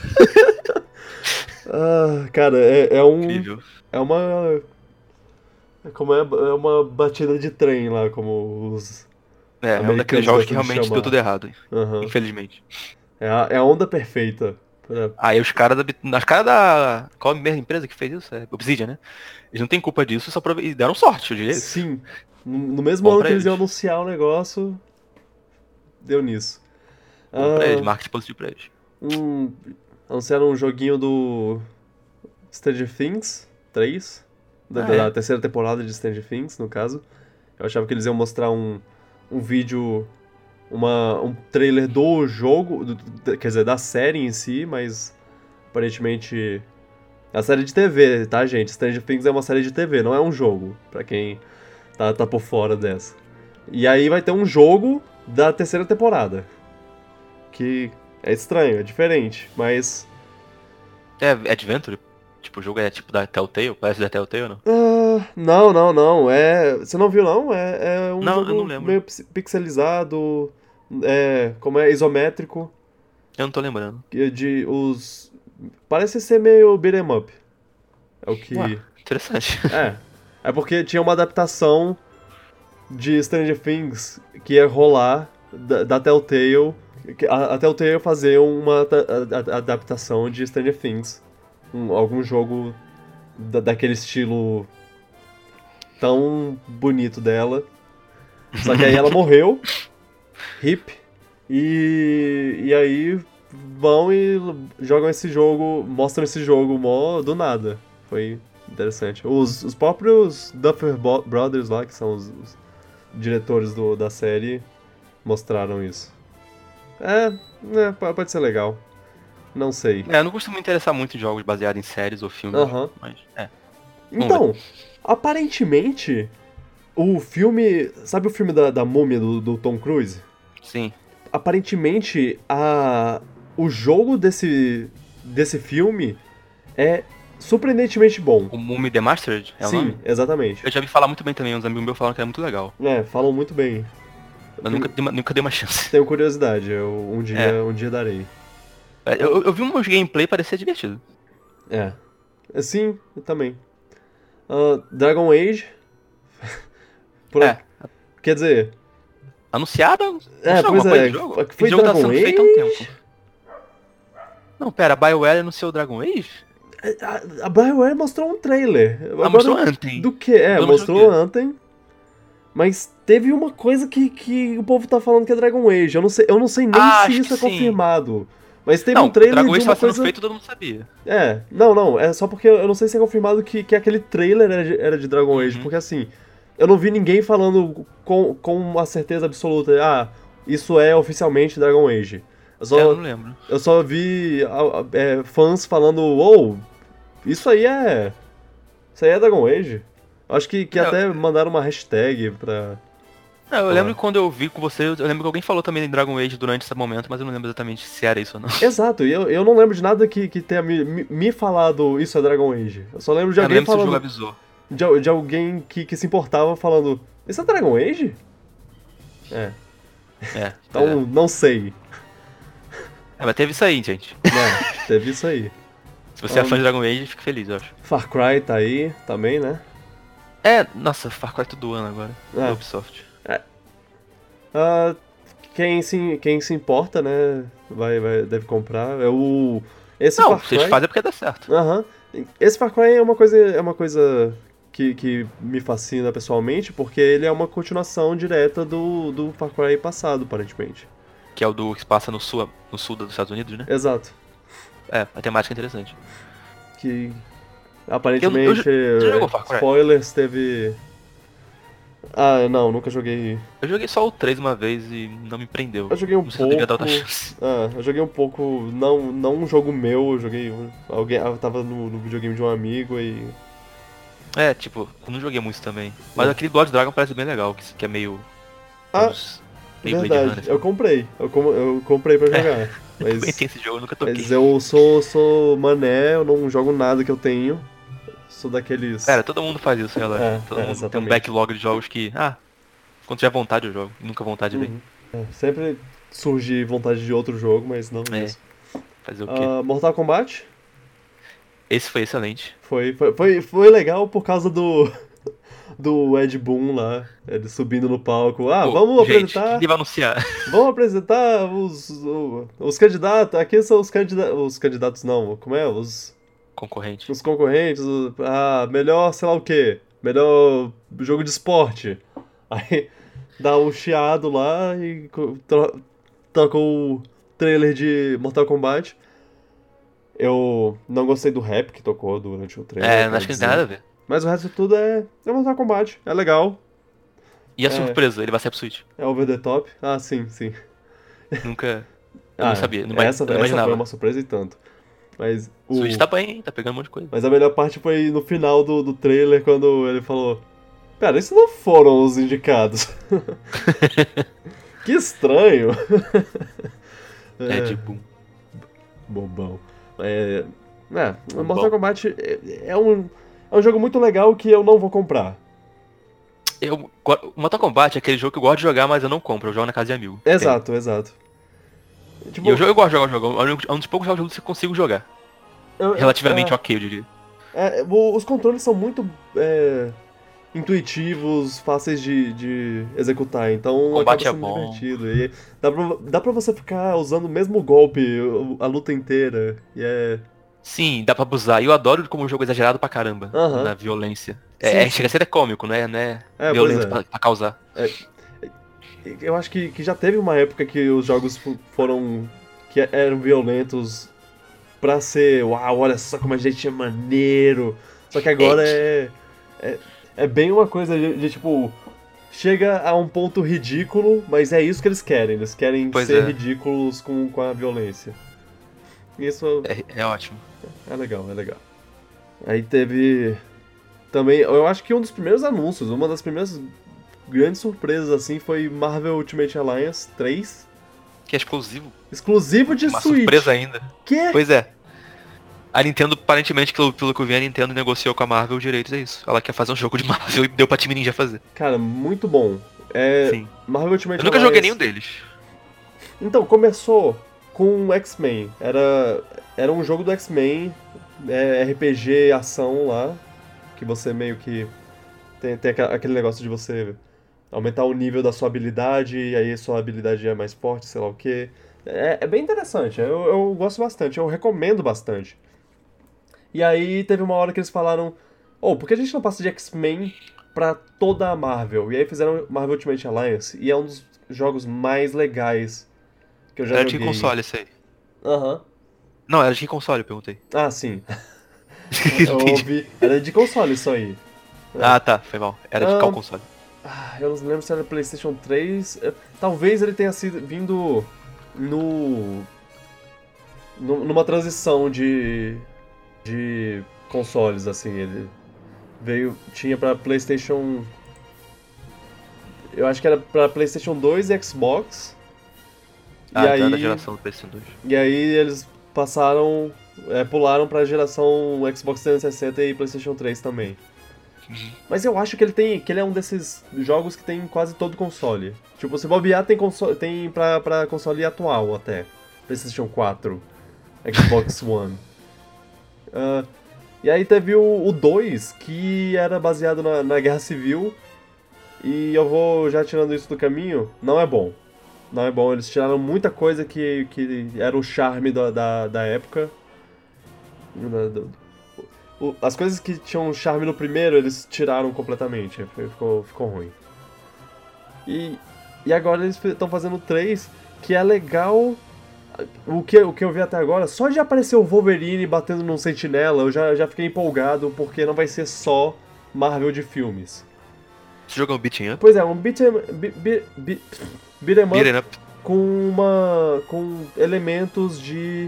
Ah, cara, é, é um. Incrível. É uma. é Como é, é uma batida de trem lá, como os. É, é um Americanos daqueles jogos que gostam de realmente chamar. deu tudo errado, Aham. infelizmente. É, a, é a onda perfeita. pra- Aí os caras da. Bit- Os caras da. Qual a mesma empresa que fez isso? É Obsidian, né? Eles não têm culpa disso, só prove... e deram sorte, eu diria isso. Sim. No no mesmo Bom ano pra que eles iam eles. anunciar o negócio, deu nisso. Bom pra eles, Ah, marketing positivo pra eles. um, anunciaram um joguinho do Stranger Things três, da, Ah, da é? terceira temporada de Stranger Things, no caso. Eu achava que eles iam mostrar um, um vídeo, uma, um trailer do jogo, do- do- quer dizer, da série em si, mas aparentemente é a série de T V, tá, gente? Stranger Things é uma série de T V, não é um jogo, pra quem tá, tá por fora dessa. E aí vai ter um jogo da terceira temporada, que é estranho, é diferente, mas É Adventure? Tipo, o jogo é tipo da Telltale? Parece da Telltale, não? Ah, não, não, não. É, você não viu, não? É, é um Não, eu jogo não lembro. meio pix- pixelizado, é, como é isométrico, Eu não tô lembrando. que é de os parece ser meio beat 'em up. É o que Ué, interessante. é. É porque tinha uma adaptação de Stranger Things que ia rolar da, da Telltale, que a, a Telltale ia fazer uma ata- a- a- adaptação de Stranger Things, um- algum jogo da- daquele estilo tão bonito dela. Só que aí ela morreu, hip, e, e aí vão e jogam esse jogo, mostram esse jogo mó do nada. Foi interessante. Os, os próprios Duffer Bo- Brothers lá, que são os, os diretores do, da série, mostraram isso. É, é, po- pode ser legal. Não sei. É, eu não costumo me interessar muito em jogos baseados em séries ou filmes, Aham. mas é. Vamos Então, aparentemente, o filme. Sabe o filme da, da múmia do, do Tom Cruise? Sim. Aparentemente, a, o jogo desse, desse filme é surpreendentemente bom. O Mummy The Mastered é o Sim, nome? exatamente. Eu já vi falar muito bem também, uns amigos meus falaram que era muito legal. É, falam muito bem. Mas nunca, dei uma- nunca dei uma chance. Tenho curiosidade, eu, um, dia, É. um dia darei. É, Eu, eu vi uns gameplay, parecia divertido. É. Sim, eu também. Ah, Dragon Age. Por É. a- Quer dizer, Anunciado? É, Mostrou pois alguma coisa é, do jogo? foi- foi Esse jogo tá Dragon sendo feito há um Age? tempo. Não, pera, a BioWare anunciou o Dragon Age? a, a BioWare mostrou um trailer. Ah, Agora, mostrou Anthem. do que? É, Eu não mostrou joguei. Anthem. Mas teve uma coisa que, que o povo tá falando que é Dragon Age. Eu não sei, eu não sei nem Ah, se acho isso que é sim. confirmado. Mas teve Não, um trailer o Dragon de Age uma tava sendo coisa... feito, todo mundo sabia. É, não, não, é só porque eu não sei se é confirmado que, que aquele trailer era de, era de Dragon Age, Uhum. porque assim, eu não vi ninguém falando com, com uma certeza absoluta, ah, isso é oficialmente Dragon Age. Eu só, É, eu não lembro. eu só vi ah, ah, é, fãs falando, ou, isso aí é. Isso aí é Dragon Age. Eu acho que, que Não. até mandaram uma hashtag pra. Não, eu Ah. lembro que quando eu vi com você, eu lembro que alguém falou também em Dragon Age durante esse momento, mas eu não lembro exatamente se era isso ou não. Exato, e eu, eu não lembro de nada que, que tenha me, me, me falado isso é Dragon Age. Eu só lembro de Eu não alguém lembro se o jogo falando. avisou. De, al- de alguém que, que se importava falando, isso é Dragon Age? É, É, então é. não sei. É, mas teve isso aí, gente. É, teve isso aí. Se você é Um, fã de Dragon Age, fica feliz, eu acho. Far Cry tá aí também, né? É, nossa, Far Cry todo ano agora. É. Ubisoft. Ah, quem, se, quem se importa, né? Vai, vai, deve comprar. É o. Esse Não, Far vocês Cry. fazem porque dá certo. Aham. Esse Far Cry é uma coisa, é uma coisa que, que me fascina pessoalmente, porque ele é uma continuação direta do, do Far Cry passado, aparentemente. Que é o do que se passa no sul, no sul dos Estados Unidos, né? Exato. É, a temática é interessante. Que aparentemente, Eu- eu- você jogou Far Cry? spoilers, teve. Ah, não, nunca joguei. Eu joguei só o três uma vez e não me prendeu. Eu joguei um Não sei se eu devia dar pouco. outra chance. Ah, eu joguei um pouco. Não, não um jogo meu, eu joguei. um- Alguém, eu tava no, no videogame de um amigo e. É, tipo, eu não joguei muito também. Mas aquele Blood Dragon parece bem legal, que, que é meio. Ah, uns- meio Blade verdade, Runner, eu comprei. Eu, com- eu comprei pra jogar. Eu Mas, também tenho esse jogo, eu nunca toquei. mas eu sou, sou mané, eu não jogo nada que eu tenho. Sou daqueles. Cara, todo mundo faz isso, relaxa. É, todo é, mundo tem um exatamente. backlog de jogos que. Ah, quando tiver vontade eu jogo. E nunca vontade vem. Uhum. É, sempre surge vontade de outro jogo, mas não É. isso. Fazer o quê? Ah, Mortal Kombat Esse foi excelente. foi, foi, foi, foi legal por causa do, do Ed Boon lá, ele subindo no palco. Ah, Pô, vamos gente, apresentar. quem que vai anunciar? Vamos apresentar os, o- os candidatos. Aqui são os candidatos. Os candidatos não, como é? Os, Concorrente. os concorrentes. o- Ah, melhor sei lá o quê. Melhor jogo de esporte. Aí dá um chiado lá e co- tro- tocou o trailer de Mortal Kombat. Eu não gostei do rap que tocou durante o trailer. É, quero acho que não dizer. tem nada a ver. Mas o resto de tudo é, é Mortal Kombat. É legal. E a É. surpresa, ele vai ser pro Switch. É over the top. Ah, sim, sim. Nunca. Eu Ah, não sabia, não, essa, eu não essa imaginava. foi uma surpresa e tanto. Mas O o... Switch tá bem, hein? Tá pegando um monte de coisa. Mas a melhor parte foi no final do, do trailer, quando ele falou: Pera, esses não foram os indicados. Que estranho. É, tipo. Bobão. É, é, Bobão. Mortal Kombat é, é um, é um jogo muito legal que eu não vou comprar. Eu, go- o Mortal Kombat é aquele jogo que eu gosto de jogar, mas eu não compro, eu jogo na casa de amigo. Exato, exato. Tem. Tipo, E eu, jogo- eu gosto de jogar o jogo, é um é um dos poucos jogos que eu consigo jogar. eu- Relativamente é, ok, eu diria. é, o- os controles são muito é, intuitivos, fáceis de, de executar, então O combate acaba é sendo bom. divertido. E dá, pra, dá pra você ficar usando o mesmo golpe o- a luta inteira. E é. Sim, dá pra abusar. E eu adoro como o jogo é exagerado pra caramba Aham. na violência. Sim, É, é, sim. chega a ser até cômico, né? Não é, É, violento pois é. pra, pra causar. Eu acho que, que já teve uma época que os jogos fo- foram. Que eram violentos pra ser. Uau, olha só como a gente é maneiro. Só que agora é. É, é bem uma coisa de, de, tipo. Chega a um ponto ridículo, mas é isso que eles querem. Eles querem Pois ser é. ridículos com, com a violência. Isso É, é ótimo. é legal, é legal. Aí teve. Também, eu acho que um dos primeiros anúncios, uma das primeiras grandes surpresas assim foi Marvel Ultimate Alliance três, Que é explosivo. exclusivo de Uma Switch. surpresa ainda. Que? Pois é. A Nintendo, aparentemente, pelo, pelo que eu vi, a Nintendo negociou com a Marvel os direitos, é isso. Ela quer fazer um jogo de Marvel e deu pra Team Ninja fazer. Cara, muito bom. É, Sim. Marvel Ultimate Eu nunca Alliance... joguei nenhum deles. Então, começou com X-Men. Era, era um jogo do X-Men, é, R P G, ação lá, que você meio que tem, tem aqua- aquele negócio de você aumentar o nível da sua habilidade, e aí sua habilidade é mais forte, sei lá o quê. É, é bem interessante, eu, eu gosto bastante, eu recomendo bastante. E aí teve uma hora que eles falaram, oh, por que a gente não passa de X-Men pra toda a Marvel? E aí fizeram Marvel Ultimate Alliance, e é um dos jogos mais legais que eu já Era de joguei. que console esse aí? Aham. Não, era de que console, eu perguntei. Ah, sim. Eu Entendi. ouvi. Era de console isso aí. Ah, tá, foi mal. Era de Ah. qual console? Ah, eu não lembro se era PlayStation três. eh, Talvez ele tenha sido vindo no. nu- numa transição de. de consoles, assim. Ele veio. Tinha pra PlayStation. Eu acho que era pra PlayStation dois e Xbox. Ah, e tá, aí. da geração do P S dois. E aí eles passaram. É, pularam pra geração Xbox trezentos e sessenta e PlayStation três também. Uhum. Mas eu acho que ele tem. Que ele é um desses jogos que tem quase todo console. Tipo, se bobear tem console. Tem pra, pra console atual até. PlayStation quatro, Xbox One. Uh, e aí teve o dois, que era baseado na, na Guerra Civil, e eu vou já tirando isso do caminho, não é bom. Não é bom, eles tiraram muita coisa que, que era o charme da, da, da época. As coisas que tinham charme no primeiro, eles tiraram completamente, ficou, ficou ruim. E, e agora eles estão fazendo o três, que é legal. O que, o que eu vi até agora, só de aparecer o Wolverine batendo num sentinela, eu já, já fiquei empolgado, porque não vai ser só Marvel de filmes. Esse jogo é um beat'em up? Pois é, um beat'em be, be, be, beat'em up, Beat'em up. com uma com elementos de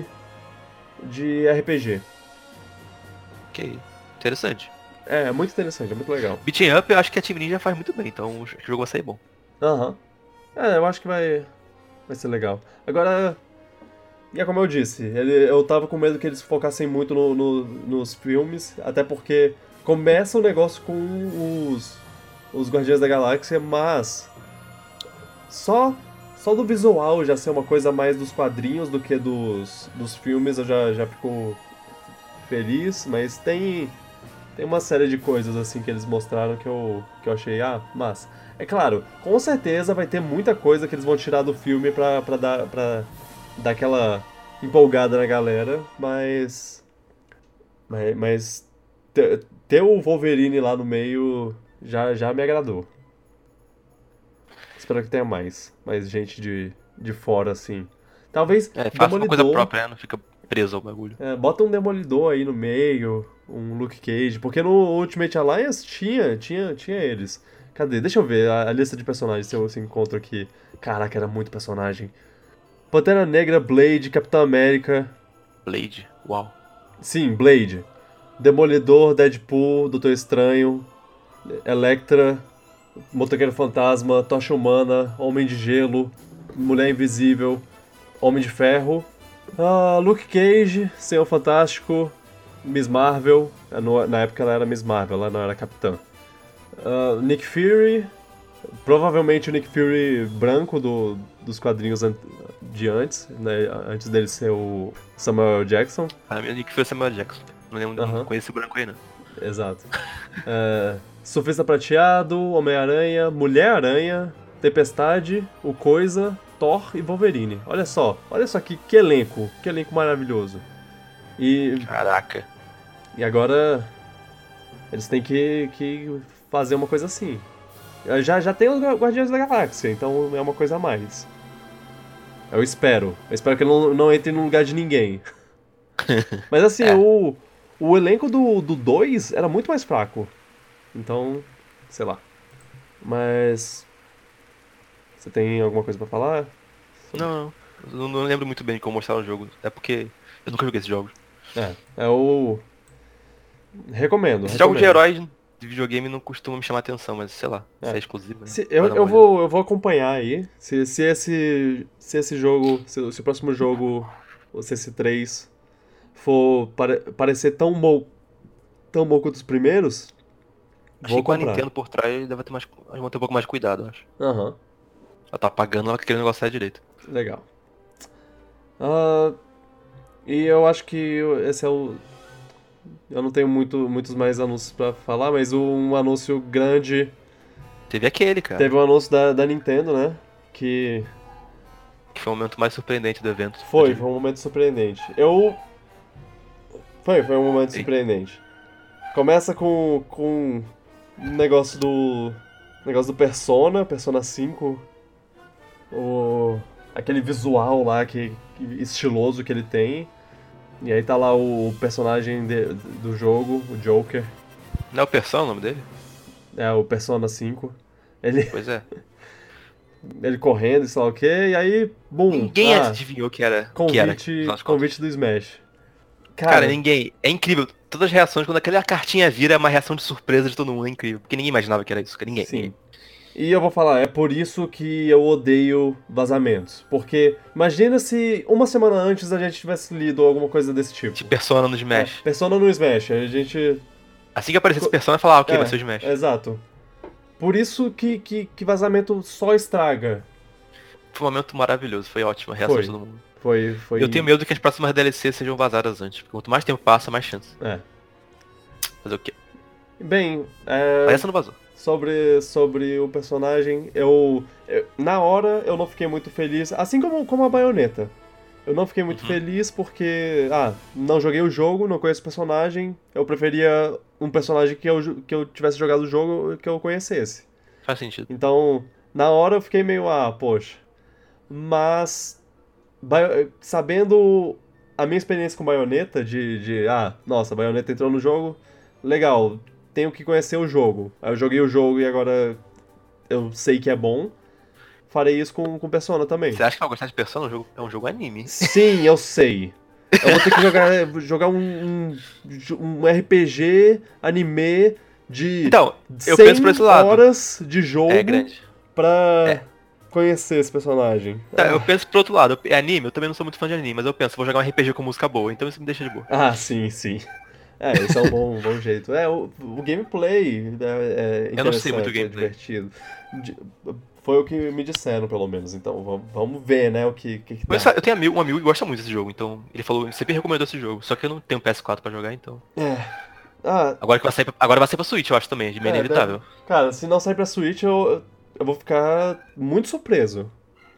de R P G. Ok, interessante. É, é muito interessante, é muito legal. Beat'em up eu acho que a Team Ninja faz muito bem, então o jogo vai sair bom. Aham. Uhum. É, eu acho que vai vai ser legal. Agora, e é como eu disse, ele, eu tava com medo que eles focassem muito no, no, nos filmes, até porque começa o negócio com os, os Guardiões da Galáxia, mas só, só do visual já ser uma coisa mais dos quadrinhos do que dos, dos filmes, eu já, já fico feliz, mas tem, tem uma série de coisas assim que eles mostraram que eu, que eu achei, ah, massa. É claro, com certeza vai ter muita coisa que eles vão tirar do filme pra, pra dar... Pra, dar aquela empolgada na galera, mas... Mas, mas ter, ter o Wolverine lá no meio já, já me agradou. Espero que tenha mais. Mais gente de, de fora, assim. Talvez É, faça uma coisa própria, né? Não fica preso ao bagulho. É, bota um Demolidor aí no meio, um Luke Cage, porque no Ultimate Alliance tinha, tinha, tinha eles. Cadê? Deixa eu ver a, a lista de personagens, se eu, se eu encontro aqui. Caraca, era muito personagem. Pantera Negra, Blade, Capitão América. Blade, uau. Sim, Blade. Demolidor, Deadpool, Doutor Estranho, Elektra, Motoqueiro Fantasma, Tocha Humana, Homem de Gelo, Mulher Invisível, Homem de Ferro, uh, Luke Cage, Senhor Fantástico, Miss Marvel. No, na época ela era Miss Marvel, ela não era Capitã. Uh, Nick Fury, provavelmente o Nick Fury branco do, dos quadrinhos an- de antes, né, antes dele ser o Samuel Jackson. Ah, meu Nick Fury é Samuel Jackson. Não lembro, Uhum. Não conheço o branco aí, não. Exato. É, Surfista Prateado, Homem-Aranha, Mulher-Aranha, Tempestade, o Coisa, Thor e Wolverine. Olha só, olha só que, que elenco, que elenco maravilhoso. E, Caraca. e agora eles têm que, que fazer uma coisa assim. Já, já tem os Guardiões da Galáxia, então é uma coisa a mais. Eu espero. Eu espero que não, não entre no lugar de ninguém. Mas assim, É. o, o elenco do dois era muito mais fraco. Então, sei lá. Mas... Você tem alguma coisa pra falar? Não, não, eu não lembro muito bem de como mostrar o jogo. É porque eu nunca joguei esses jogos. É, é o... Recomendo, Esses recomendo. jogos de heróis de videogame não costumam me chamar atenção, mas sei lá, É. se é exclusivo, né? Se, eu, Vai dar uma eu, olhada. vou, eu vou acompanhar aí. Se, se, esse, se esse jogo, se, se o próximo jogo, ou se esse três, for pare, parecer tão bom, tão bom quanto os primeiros, Acho vou que com a comprar. Nintendo por trás deve ter mais, eles vão ter um pouco mais de cuidado, eu acho. Aham, Ela tá pagando, ela quer querer negociar direito. legal. Ah, e eu acho que esse é o... Eu não tenho muito, muitos mais anúncios pra falar, mas um anúncio grande... Teve aquele, cara, Teve um anúncio da, da Nintendo, né? Que que foi o momento mais surpreendente do evento. foi, foi um momento surpreendente. Eu... Foi, foi um momento Sim. surpreendente. Começa com, com um negócio do... Negócio do Persona, Persona cinco. O... Aquele visual lá, que, que estiloso que ele tem. E aí tá lá o personagem de- do jogo, o Joker. Não é o Persão o nome dele? É, o Persona cinco. Ele, Pois é. ele correndo e sei lá o que, e aí, bum. Ninguém ah, adivinhou que era. que era convite, afinal de contas. convite do Smash. Cara, Cara, ninguém. É incrível. Todas as reações, quando aquela cartinha vira, é uma reação de surpresa de todo mundo. É incrível. Porque ninguém imaginava que era isso. Ninguém. sim. ninguém. E eu vou falar, é por isso que eu odeio vazamentos. Porque imagina se uma semana antes a gente tivesse lido alguma coisa desse tipo. De Persona no Smash. É, Persona no Smash, a gente... Assim que aparecesse Persona, eu falava, ah, ok, é, vai ser o Smash. Exato. Por isso que, que, que vazamento só estraga. Foi um momento maravilhoso, foi ótimo a reação Foi. de todo mundo. Foi, foi... Eu tenho medo que as próximas D L Cs sejam vazadas antes. Porque quanto mais tempo passa, mais chance. É. Fazer o quê? Bem, é... Mas essa não vazou. Sobre, sobre o personagem, eu, eu... Na hora, eu não fiquei muito feliz. Assim como, como a Bayonetta. Eu não fiquei muito Uhum. feliz porque... Ah, não joguei o jogo, não conheço o personagem. Eu preferia um personagem que eu, que eu tivesse jogado o jogo que eu conhecesse. Faz sentido. Então, na hora eu fiquei meio, ah, poxa. Mas, Baio- sabendo a minha experiência com Bayonetta, de, de, ah, nossa, Bayonetta entrou no jogo, legal, tenho que conhecer o jogo. Aí eu joguei o jogo e agora eu sei que é bom. Farei isso com, com Persona também. Você acha que vai gostar de Persona? É um jogo, é um jogo anime. Sim, eu sei. Eu vou ter que jogar, jogar um, um, um R P G anime de Então, eu cem penso por esse lado. horas de jogo É grande. pra É. conhecer esse personagem. Tá, eu Ah. penso pro outro lado. É anime? Eu também não sou muito fã de anime, mas eu penso, vou jogar um R P G com música boa, então isso me deixa de boa. Ah, sim, sim. É, esse é um bom, um bom jeito. É, o, o gameplay é, é Eu não sei muito interessante, o gameplay. é divertido. De- Foi o que me disseram, pelo menos. Então, vamos, vamos ver, né, o que, que, que dá. Mas sabe, eu tenho amigo, um amigo que gosta muito desse jogo, então ele falou, sempre recomendou esse jogo. Só que eu não tenho P S quatro pra jogar, então. É. Ah, Agora que vai sair, pra- agora vai sair pra Switch, eu acho também, de meio é, inevitável. deve- Cara, se não sair pra Switch, eu, eu vou ficar muito surpreso.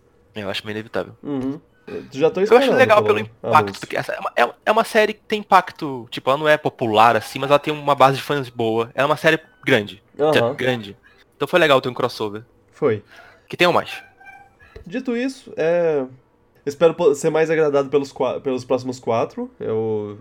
Eu acho meio inevitável. Uhum. Eu já tô Eu esperando acho legal pelo anúncio. impacto, porque essa é uma, é- é uma série que tem impacto, tipo, ela não é popular assim, mas ela tem uma base de fãs boa. Ela é uma série grande, Aham. grande. Então foi legal ter um crossover. Foi. Que tenham mais. Dito isso, é... espero po- ser mais agradado pelos, qua- pelos próximos quatro. Eu,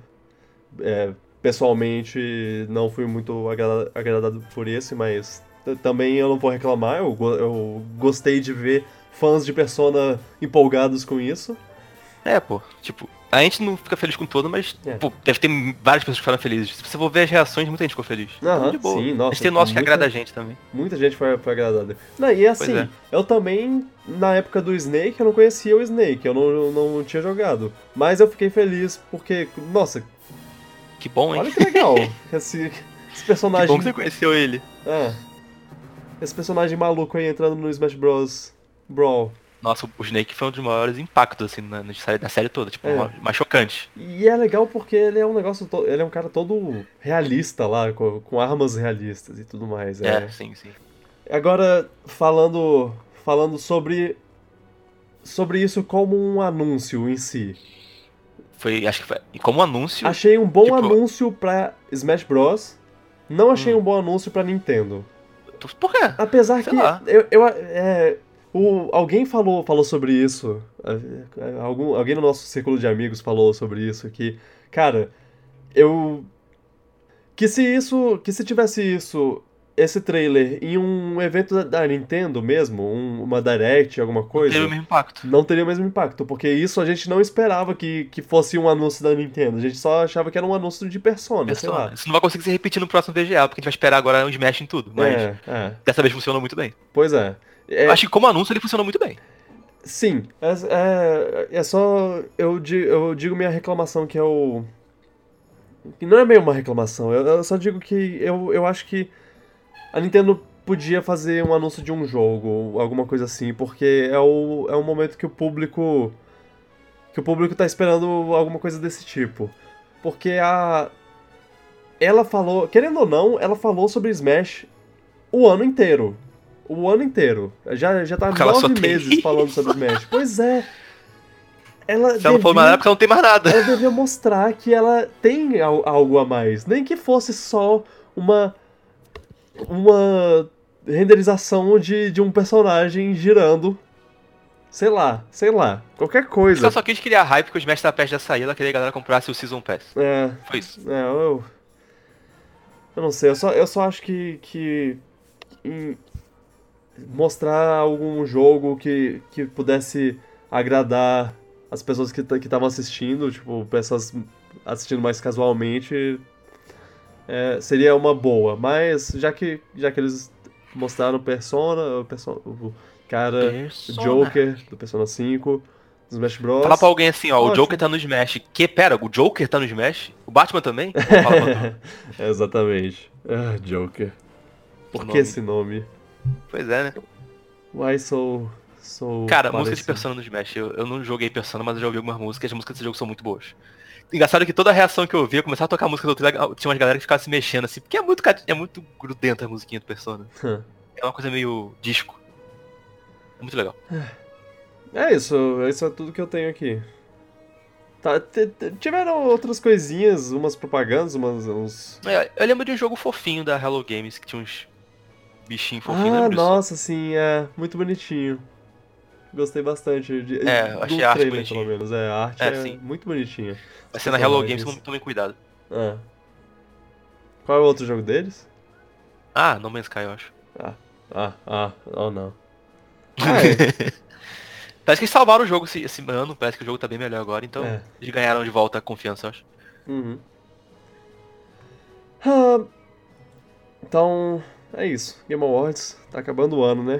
é, pessoalmente, não fui muito agrada- agradado por esse, mas t- também eu não vou reclamar. Eu, go- eu gostei de ver fãs de Persona empolgados com isso. É, pô, tipo, a gente não fica feliz com todo, mas, É. pô, deve ter várias pessoas que ficaram felizes. Se você for ver as reações, muita gente ficou feliz. Aham, Então, de boa. sim, nossa, Mas tem nosso que muita- agrada a gente também. Muita gente foi, foi agradada. Não, e assim, Pois é. eu também, na época do Snake, eu não conhecia o Snake, eu não, eu não tinha jogado. Mas eu fiquei feliz porque, nossa, Que bom, hein? olha que legal. esse, esse Que personagem. bom que você conheceu ele. É. Esse personagem maluco aí entrando no Smash Bros. Brawl. Nossa, o Snake foi um dos maiores impactos, assim, na, na série, da série toda. Tipo, É. uma- mais chocante. E é legal porque ele é um negócio. To... Ele é um cara todo realista lá, com, com armas realistas e tudo mais. É, É. sim, sim. Agora, falando. Falando sobre. Sobre isso como um anúncio em si. Foi, acho que foi. E como anúncio. Achei um bom Tipo- anúncio pra Smash Bros. Não achei Hum. um bom anúncio pra Nintendo. Por quê? Apesar Sei que lá. eu, eu é, o, alguém falou, falou sobre isso. é, é, Algum, alguém no nosso círculo de amigos falou sobre isso que, cara, eu que se isso, que se tivesse isso, esse trailer em um evento da, da Nintendo mesmo, um- uma Direct, alguma coisa, Teve o mesmo impacto. não teria o mesmo impacto, porque isso a gente não esperava que, que fosse um anúncio da Nintendo. A gente só achava que era um anúncio de Persona, sei lá. Persona. Isso não vai conseguir se repetir no próximo V G A, porque a gente vai esperar agora um Smash em tudo. Mas É, é, dessa vez funcionou muito bem. pois é. É, Eu acho que como anúncio ele funcionou muito bem. Sim, é, é, é só. Eu digo, eu digo minha reclamação que é o. Que não é meio uma reclamação, eu, eu só digo que eu, eu acho que a Nintendo podia fazer um anúncio de um jogo, ou alguma coisa assim, porque é o, é o momento que o público. Que o público tá esperando alguma coisa desse tipo. Porque a. Ela falou. Querendo ou não, ela falou sobre Smash o ano inteiro. O ano inteiro. Já, já tá Porque ela só nove tem meses falando sobre Smash. Pois é. Ela Se ela não falou mais nada, é devia, porque ela não tem mais nada. ela devia mostrar que ela tem al- algo a mais. Nem que fosse só uma. Uma renderização de, de um personagem girando. Sei lá, sei lá. Qualquer coisa. Ela só quis criar hype porque o Smash tá perto de sair, ela queria que a galera comprasse o Season Pass. É, Foi isso. é, eu. Eu não sei, eu só, eu só acho que. que em mostrar algum jogo que, que pudesse agradar as pessoas que estavam assistindo, tipo, pessoas assistindo mais casualmente, é, seria uma boa. Mas já que, já que eles mostraram Persona, o, Perso- o cara, o Persona. Joker do Persona cinco, do Smash Bros. Fala pra alguém assim, ó, o Ótimo. Joker tá no Smash. Que, pera, o Joker tá no Smash? O Batman também? Ou fala pra tu? É, exatamente. Ah, Joker. Por O que nome. esse nome? Pois é, né? Why so, sou Cara, música de parecido. Persona no Smash. Eu, eu não joguei Persona, mas eu já ouvi algumas músicas. As músicas desse jogo são muito boas. Engraçado que toda a reação que eu ouvia, começava a tocar a música do outro, tinha umas galera que ficavam se mexendo assim, porque é muito, ca- é muito grudenta a musiquinha do Persona. É uma coisa meio disco. É muito legal. É isso, isso é tudo que eu tenho aqui. Tá, t- t- tiveram outras coisinhas, umas propagandas, umas, uns... É, eu lembro de um jogo fofinho da Hello Games, que tinha uns bichinhos fofinhos, Ah, lembro disso? nossa, sim, é, muito bonitinho. Gostei bastante, de, É, eu achei do a arte trailer pelo bonitinha. menos, é, a arte É, é sim. muito bonitinha. Os Vai ser na Hello Games, personagens. tomem tomem cuidado. É. Qual é o outro jogo deles? Ah, No Man's Sky, eu acho. Ah, ah, ah, oh não. Ah, é. Parece que eles salvaram o jogo esse, esse ano, parece que o jogo tá bem melhor agora, então É. eles ganharam de volta a confiança, eu acho. Uhum. Ah, então, é isso. Game Awards, tá acabando o ano, né?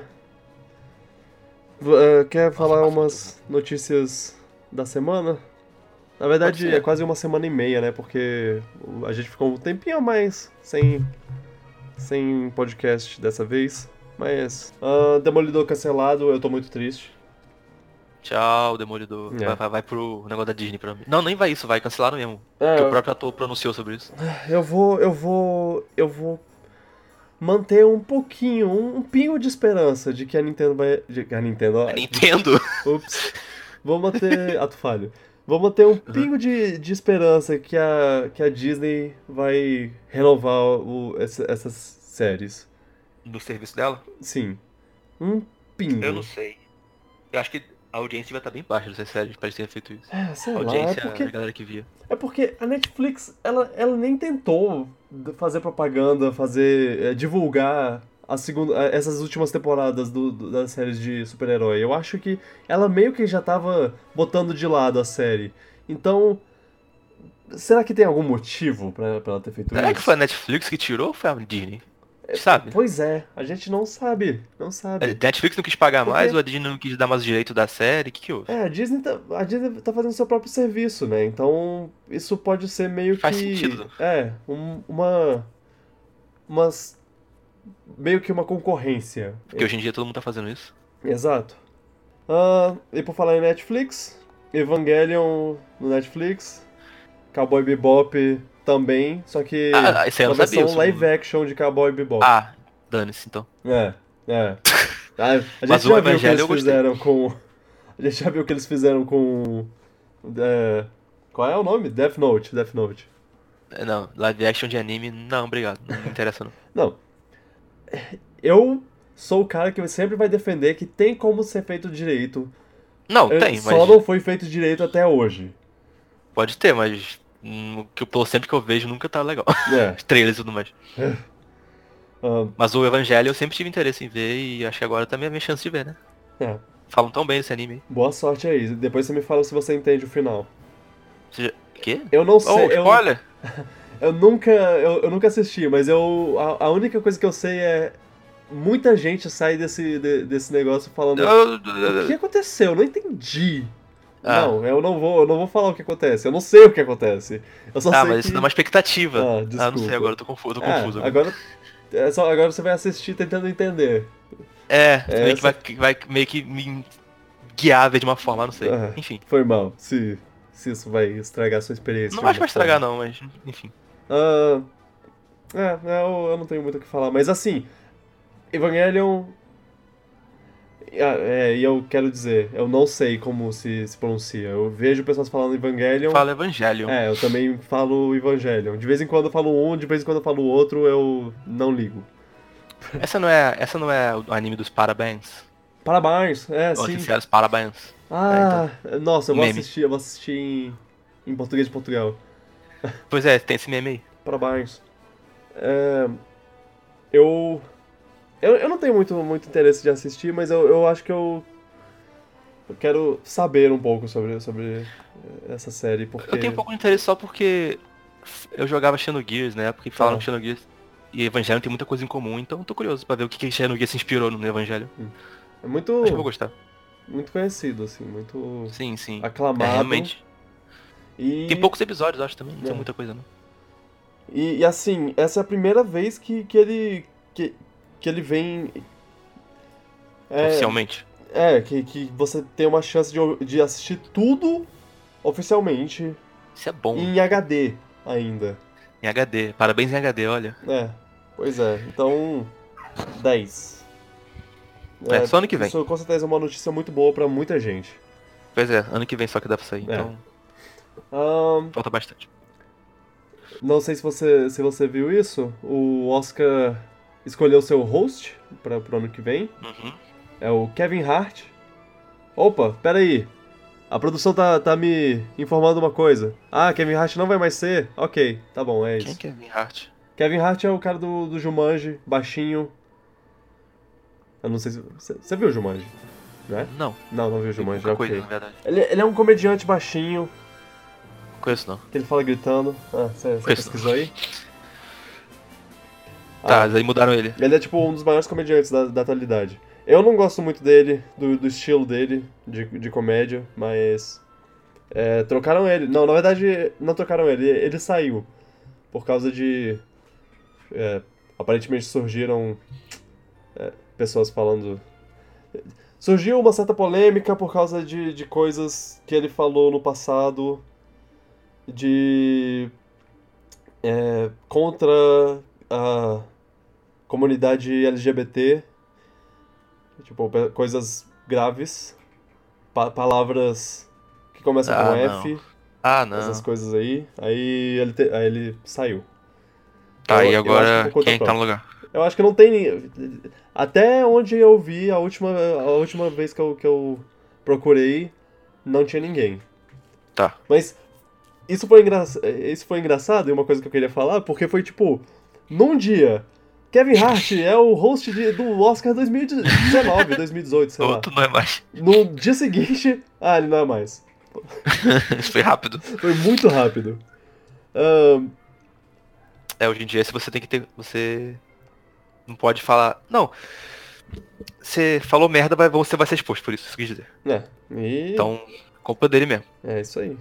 V- eh, quer Nossa, falar passou muito umas notícias da semana? Na verdade, Pode é ser. quase uma semana e meia, né? Porque o- a gente ficou um tempinho a mais sem, sem podcast dessa vez. Mas, ah, Demolidor cancelado, eu tô muito triste. Tchau, Demolidor. É. Vai, vai, vai pro negócio da Disney pra mim. Não, nem vai isso, vai cancelar mesmo. É, Porque o próprio ator pronunciou sobre isso. eu vou, eu vou, eu vou manter um pouquinho, um, um pingo de esperança de que a Nintendo vai... De, que a Nintendo, ó, A Nintendo. ups. Vou manter... Ato falho. Vou manter um pingo de, de esperança que a, que a Disney vai renovar o, essa- essas séries. No serviço dela? Sim. Um Eu pingo. não sei. Eu acho que a audiência vai estar bem baixa dessas séries pra eles terem feito isso. É, sei A lá, é audiência, a porque, galera que via. é porque a Netflix, ela, ela nem tentou fazer propaganda, fazer, é, divulgar a segunda, é, essas últimas temporadas do, do- das séries de super-herói. Eu acho que ela meio que já tava botando de lado a série. Então, será que tem algum motivo pra, pra ela ter feito Será que isso? foi a Netflix que tirou ou foi a Disney? Sabe? Pois é, a gente não sabe, não A sabe. Netflix não quis pagar Por mais quê? ou a Disney não quis dar mais direito da série? O que que houve? É, a Disney tá, a Disney tá fazendo seu próprio serviço, né? Então, isso pode ser meio Faz que... sentido. É, um- uma... Umas... Meio que uma concorrência. Porque hoje em dia todo mundo tá fazendo isso. Exato. Ah, e por falar em Netflix, Evangelion no Netflix, Cowboy Bebop também, só que Ah, esse aí eu uma não sabia, versão eu live sou- action de Cowboy Bebop. Ah, dane-se então. É, é. Ah, a gente Mas o já viu o que Evangelho eles eu gostei. fizeram com... A gente já viu o que eles fizeram com... é, qual é o nome? Death Note, Death Note. Não, live action de anime, não, obrigado. Não me interessa não. Não. Eu sou o cara que sempre vai defender que tem como ser feito direito. Não, É, tem, Só mas não foi feito direito até hoje. pode ter, mas hum, o que eu, pelo sempre que eu vejo nunca tá legal. É. Os trailers e tudo mais. Ah, Mas o Evangelho eu sempre tive interesse em ver e acho que agora também é a minha chance de ver, né? é. Falam tão bem desse anime aí. Boa sorte aí. Depois você me fala se você entende o final. Você já... Quê? Eu não Oh, sei. eu, spoiler? eu nunca. Eu, eu nunca assisti, mas eu. A, a única coisa que eu sei é. Muita gente sai desse, de- desse negócio falando. O que aconteceu? Eu não entendi. Ah. Não, eu não vou, eu não vou falar o que acontece. Eu não sei o que acontece. Eu só Ah, sei mas que... isso dá uma expectativa. Ah, Ah, não desculpa. sei, agora eu tô confuso, eu tô É, confuso. agora, é só, agora você vai assistir tentando entender. É, É, meio que essa- vai, que vai meio que me guiar a ver de uma forma, não sei. Ah, Enfim. Foi mal, se, se isso vai estragar a sua experiência. Não de acho que vai alguma estragar forma. não, mas enfim. Ah, é, é, eu, eu não tenho muito o que falar, mas assim, Evangelion. Ah, é, e eu quero dizer, eu não sei como se, se pronuncia. Eu vejo pessoas falando Evangelion. Fala Evangelion. É, eu também falo Evangelion. De vez em quando eu falo um, de vez em quando eu falo o outro, eu não ligo. Essa não é, essa não é o anime dos parabéns? Parabéns, é, Ou sim. oficiais parabéns. Ah, nossa, eu vou Meme. assistir, eu vou assistir em, em português de Portugal. Pois é, tem esse meme aí. Parabéns. É, eu, eu. Eu não tenho muito, muito interesse de assistir, mas eu, eu acho que eu. Eu quero saber um pouco sobre, sobre essa série, porque. Eu tenho um pouco de interesse só porque eu jogava Xenogears na época e falaram Ah. que Xenogears e Evangelion tem muita coisa em comum, então eu tô curioso pra ver o que que Xenogears se inspirou no Evangelho. É muito, Acho que eu vou gostar. muito conhecido, assim, muito Sim, sim. aclamado. É, realmente. E, Tem poucos episódios, acho também, não É. tem muita coisa não. e, e, assim, essa é a primeira vez que, que ele. Que, que ele vem. É, Oficialmente. É, que, que você tem uma chance de, de assistir tudo oficialmente. Isso é bom. Em H D ainda. Em H D. Parabéns em H D, olha. É, pois é. Então, dez. É, só ano que vem. Isso com certeza é uma notícia muito boa pra muita gente. Pois é, ano que vem só que dá pra sair, É. então Um, falta bastante. não sei se você, se você viu isso. O Oscar escolheu seu host para pro ano que vem. Uhum. É o Kevin Hart. Opa, peraí. A produção tá, tá me informando uma coisa. Ah, Kevin Hart não vai mais ser? Ok, tá bom, é Quem isso. que é Kevin Hart? Kevin Hart é o cara do, do Jumanji, baixinho. Eu não sei se... Você, você viu o Jumanji, né? Não. Não, não viu o Jumanji, Pouca ok. coisa, na verdade. Ele, ele é um comediante baixinho, Não conheço não. que ele fala gritando. Ah, você, você Conheço. pesquisou aí? Tá, Ah, aí mudaram ele. ele é tipo um dos maiores comediantes da, da atualidade. Eu não gosto muito dele, do, do estilo dele, de, de comédia, mas... É, trocaram ele. Não, na verdade, não trocaram ele. Ele saiu. Por causa de... É, aparentemente surgiram é, pessoas falando... Surgiu uma certa polêmica por causa de, de coisas que ele falou no passado de... É, contra a comunidade L G B T. Tipo, pe- coisas graves. Pa- palavras que começam Ah, com não. F. Ah, não. Essas coisas aí. Aí ele, te- aí ele saiu. Tá, Eu- e eu acho que agora por conta quem é que tá no própria. lugar? Eu acho que não tem. ni- Até onde eu vi, a última, a última vez que eu, que eu procurei, não tinha ninguém. Tá. Mas isso foi, engra... isso foi engraçado e uma coisa que eu queria falar, porque foi tipo, num dia, Kevin Hart é o host de- do Oscar dois mil e dezenove, dois mil e dezoito, sei lá. Outro não é mais. No dia seguinte, ah, ele não é mais. Isso foi rápido. Foi muito rápido. Ahn, É, hoje em dia, se você tem que ter. Você. Não pode falar. Não. Você falou merda, vai- você vai ser exposto por isso, isso que eu quis dizer. é, e Então, culpa dele mesmo. é isso aí.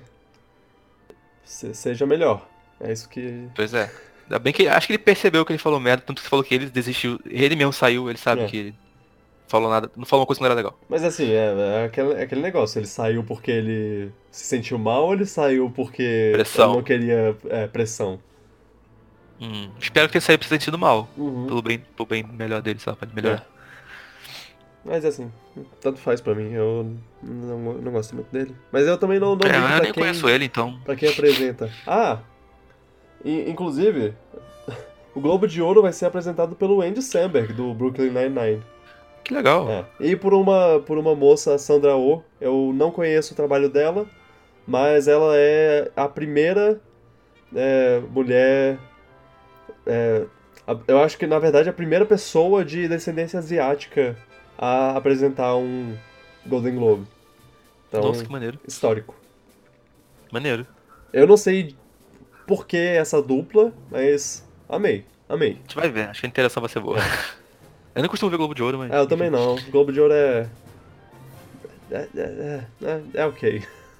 Se- seja melhor. É isso que. Pois é. Ainda bem que acho que ele percebeu que ele falou merda, tanto que você falou que ele desistiu. Ele mesmo saiu, ele sabe É. que ele falou nada. Não falou uma coisa que não era legal. Mas assim, é, é aquele, é aquele negócio. Ele saiu porque ele se sentiu mal ou ele saiu porque Pressão. ele não queria é, pressão? Hum, espero que ele saia se sentindo mal. Uhum. Pelo bem, pelo bem melhor dele, sabe? Pra ele melhorar. Mas assim, tanto faz pra mim. Eu não, não gosto muito dele. Mas eu também não, não É, ligo eu pra nem quem, conheço ele, então. pra quem apresenta. Ah! i- inclusive, o Globo de Ouro vai ser apresentado pelo Andy Samberg, do Brooklyn Nine-Nine. Que legal. É. E por uma, por uma moça, a Sandra Oh. Eu não conheço o trabalho dela, mas ela é a primeira é, mulher... é, a- eu acho que, na verdade, a primeira pessoa de descendência asiática a apresentar um Golden Globe. Então, Nossa, que maneiro. histórico. Maneiro. Eu não sei por que essa dupla, mas amei, amei. A gente vai ver, acho que a interação vai ser boa. Eu não costumo ver Globo de Ouro, mas. É, eu também não. Globo de Ouro é... É, é, é, é ok.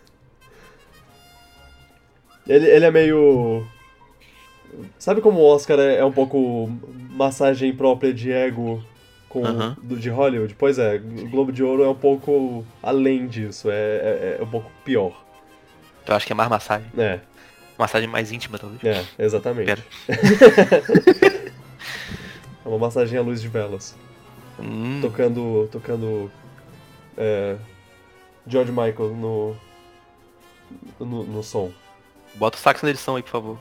Ele, ele é meio... Sabe como o Oscar é, é um pouco massagem própria de ego com, Aham. do, de Hollywood? Pois é, o Globo de Ouro é um pouco além disso, é, é, é um pouco pior. Eu acho que é mais massagem. É, Massagem mais íntima, talvez. é, exatamente. Pera. É uma massagem à luz de velas. Hum, Tocando, tocando é, George Michael no, no, no som. Bota o sax na edição aí, por favor.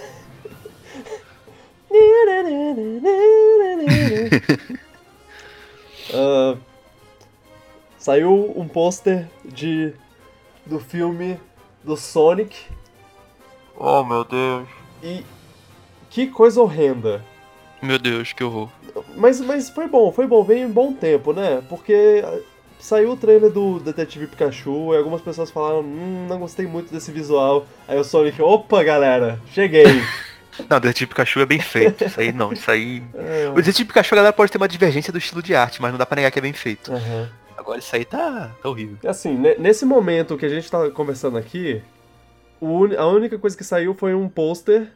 Ah, saiu um pôster de do filme do Sonic Oh, meu Deus. e que coisa horrenda. Meu Deus, que horror. Mas, mas foi bom, foi bom, veio em bom tempo, né? Porque ah, saiu o trailer do Detetive Pikachu e algumas pessoas falaram, hum, não gostei muito desse visual. Aí o Sonic, opa galera, cheguei. Não, o Detetive Pikachu é bem feito. Isso aí não, isso aí. É, O Detetive Pikachu, a galera pode ter uma divergência do estilo de arte, mas não dá pra negar que é bem feito. aham. Agora isso aí tá, tá horrível. Assim, ne- nesse momento que a gente tá conversando aqui, o uni- a única coisa que saiu foi um pôster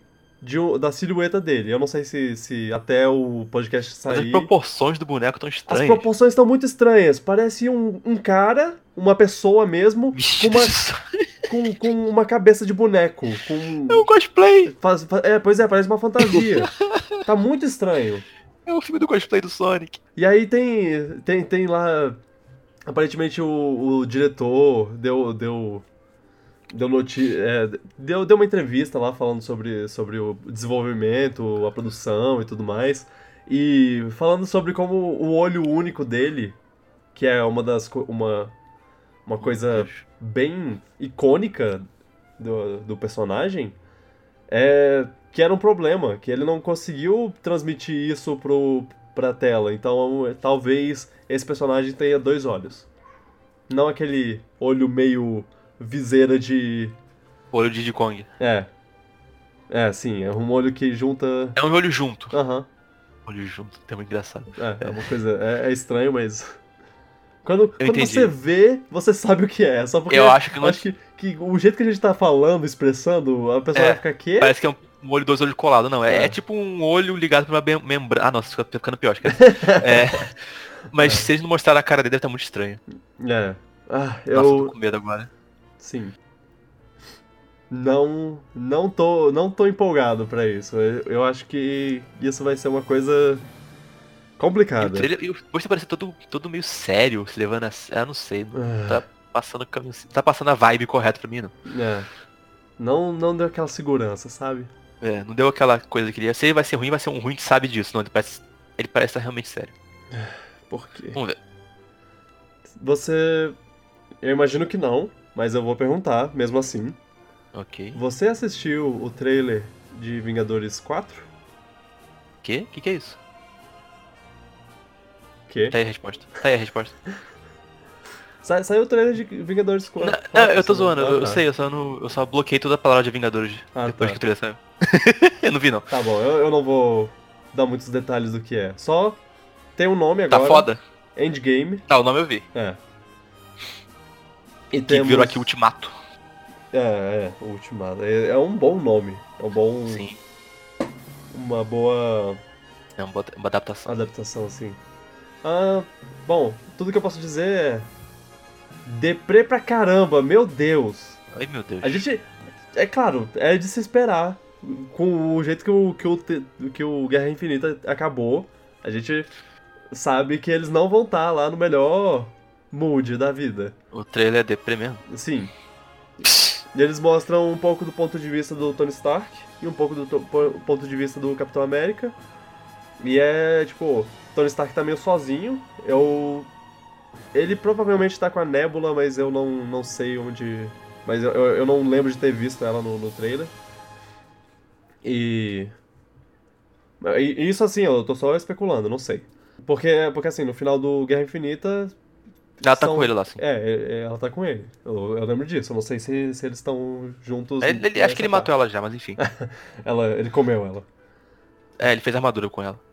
de, um- da silhueta dele. Eu não sei se, se até o podcast Mas as sair... proporções do boneco estão As estranhas. proporções estão muito estranhas. Parece um, um cara, uma pessoa mesmo, com Vestido uma, de sonho. com, com uma cabeça de boneco. Com... É um cosplay. Faz- fa- é, pois é, parece uma fantasia. Tá muito estranho. É o filme do cosplay do Sonic. E aí tem, tem, tem lá... Aparentemente o, o diretor deu... deu Deu, noti é, deu, deu uma entrevista lá falando sobre, sobre o desenvolvimento, a produção e tudo mais. E falando sobre como o olho único dele, que é uma das co- uma, uma coisa bem icônica do, do personagem, é que era um problema, que ele não conseguiu transmitir isso pro, pra tela. Então talvez esse personagem tenha dois olhos. Não aquele olho meio viseira de... Olho de Diddy Kong. É. É, sim, é um olho que junta... É um olho junto. Aham. Olho junto, é muito engraçado. É, é uma coisa... É, é estranho, mas... Quando, quando entendi. você vê, você sabe o que é. Só porque Eu acho que não- acho que, que o jeito que a gente tá falando, expressando, a pessoa É, vai ficar, quê? Parece que é um, um olho, dois olhos colados. Não, é, É. é tipo um olho ligado pra uma mem- membrana. Ah, nossa, fica ficando pior, esquece. É, mas se eles não mostrarem a cara dele, deve estar muito estranho. É. Ah, Nossa, eu tô eu... com medo agora. Sim. Não, não tô, não tô empolgado pra isso. Eu, eu acho que isso vai ser uma coisa E o complicada. trailer, e o post parece todo, todo meio sério, se levando a... sé- Ah, não sei. Não Ah. tá passando o caminho... Tá passando a vibe correta pra mim, não. É. Não, não deu aquela segurança, sabe? É, não deu aquela coisa que queria. Se ele vai ser ruim, vai ser um ruim que sabe disso. Não, ele parece, ele parece estar realmente sério. Por quê? Vamos ver. Você... Eu imagino que não, mas eu vou perguntar, mesmo assim. Ok. Você assistiu o trailer de Vingadores quatro? Que? Que que é isso? Que? Tá aí a resposta. Tá aí a resposta. Sa saiu o trailer de Vingadores Não, quatro. não, eu tô você não- zoando, Ah, eu tá. sei, eu só, não, eu só bloqueei toda a palavra de Vingadores Ah, depois tá. que o trailer saiu. Eu não vi não. Tá bom, eu, eu não vou dar muitos detalhes do que é. Só tem um nome agora. Tá foda? Endgame. Ah, o nome eu vi. É. E Que virou aqui Ultimato. É, é, o Ultimato. É, é um bom nome. É um bom... Sim, Uma boa é uma, boa- uma adaptação. adaptação, assim. Ah, bom, tudo que eu posso dizer é... Deprê pra caramba, meu Deus. Ai meu Deus. A gente... É claro, é de se esperar. Com o jeito que o, que o, te- que o Guerra Infinita acabou, a gente sabe que eles não vão estar lá no melhor mood da vida. O trailer é deprê mesmo. Sim. E eles mostram um pouco do ponto de vista do Tony Stark e um pouco do to- po- ponto de vista do Capitão América. E é, tipo, Tony Stark tá meio sozinho. Eu... Ele provavelmente tá com a Nebula, mas eu não, não sei onde... Mas eu, eu eu não lembro de ter visto ela no, no trailer. E... e... Isso assim, eu tô só especulando, não sei. Porque, porque assim, no final do Guerra Infinita... Ela tá são- com ele lá, sim. É, é, ela tá com ele. Eu, eu lembro disso. Eu não sei se, se eles estão juntos. Ele- ele- acho que ele matou ela já, mas enfim. ela. Ele comeu ela. É, ele fez armadura com ela.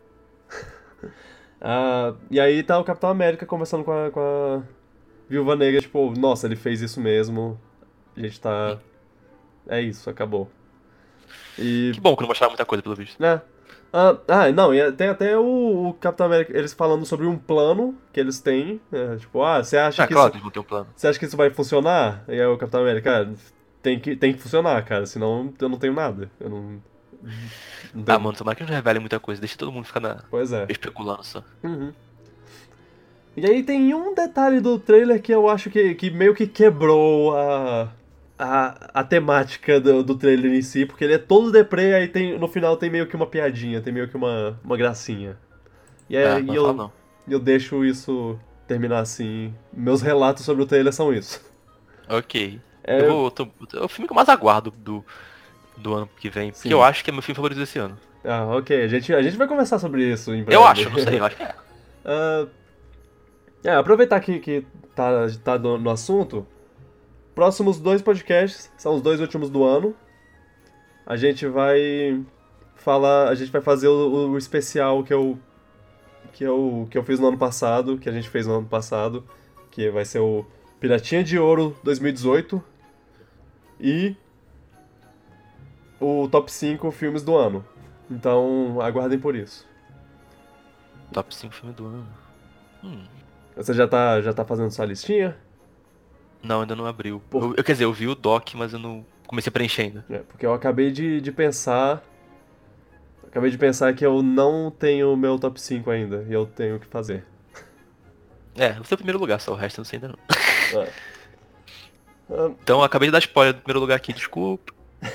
Ah, e aí tá o Capitão América conversando com a, com a Viúva Negra, tipo, nossa, ele fez isso mesmo. A gente tá. É isso, acabou. E. Que bom que não mostraram muita coisa, pelo visto. Né? Ah, ah, não, e tem até o, o Capitão América, eles falando sobre um plano que eles têm. É, tipo, ah, você acha Ah, que claro isso, que eles vão ter um plano. você acha que isso vai funcionar? E aí o Capitão América, ah, tem que, tem que funcionar, cara, senão eu não tenho nada. Eu não. não tenho- Ah, mano, tomara que não revele muita coisa. Deixa todo mundo ficar na... Pois é. especulando só. Uhum. E aí tem um detalhe do trailer que eu acho que, que meio que quebrou a, a, a temática do, do trailer em si, porque ele é todo deprê, aí tem, no final tem meio que uma piadinha, tem meio que uma, uma gracinha. E Ah, aí não eu, fala não. eu deixo isso terminar assim. Meus relatos sobre o trailer são isso. Ok. É, Eu vou, eu tô- é o filme que eu mais aguardo do, do ano que vem. Sim. Porque eu acho que é meu filme favorito desse ano. Ah, ok. A gente, a gente vai conversar sobre isso em breve. Eu acho, não sei, eu acho que é. Ah, é, aproveitar que, que tá, tá no, no assunto, próximos dois podcasts são os dois últimos do ano. A gente vai falar, a gente vai fazer o, o especial que eu, que, eu, que eu fiz no ano passado, que a gente fez no ano passado, que vai ser o Piratinha de Ouro dois mil e dezoito e o top cinco filmes do ano. Então, aguardem por isso. Top cinco filmes do ano. Hum. Você já tá, já tá fazendo sua listinha? Não, ainda não abriu. Por... Eu, eu, quer dizer, eu vi o doc, mas eu não comecei a preencher ainda. É, porque eu acabei de, de pensar... Acabei de pensar que eu não tenho o meu top cinco ainda, e eu tenho que fazer. É, você é o primeiro lugar só, o resto eu não sei ainda não. É. Ah, Então eu acabei de dar spoiler do primeiro lugar aqui, desculpa.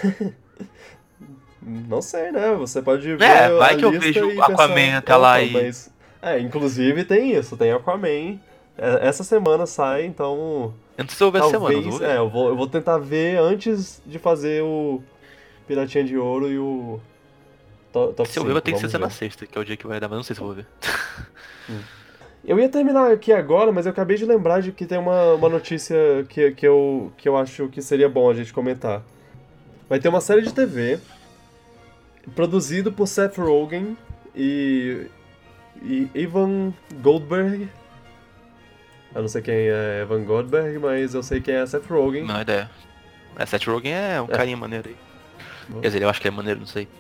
não sei, né? Você pode ver É, vai a que eu lista vejo e Aquaman pensar, até lá opa, e- Mas... É, inclusive tem isso, tem Aquaman. É, essa semana sai, então... Eu não sei se eu vou ver essa semana, Talvez, mas eu vou ver. é, eu vou, eu vou tentar ver antes de fazer o Piratinha de Ouro e o to- Top Se eu ver, vai cinco, ter que vamos ser na ver. sexta, que é o dia que vai dar, mas não sei se eu vou ver. Eu ia terminar aqui agora, mas eu acabei de lembrar de que tem uma, uma notícia que, que, eu, que eu acho que seria bom a gente comentar. Vai ter uma série de T V produzido por Seth Rogen e, e Evan Goldberg. Eu não sei quem é Evan Goldberg, mas eu sei quem é Seth Rogen. Não, ideia. É, Seth Rogen é um carinha maneiro aí. Quer dizer, eu acho que é maneiro, não sei.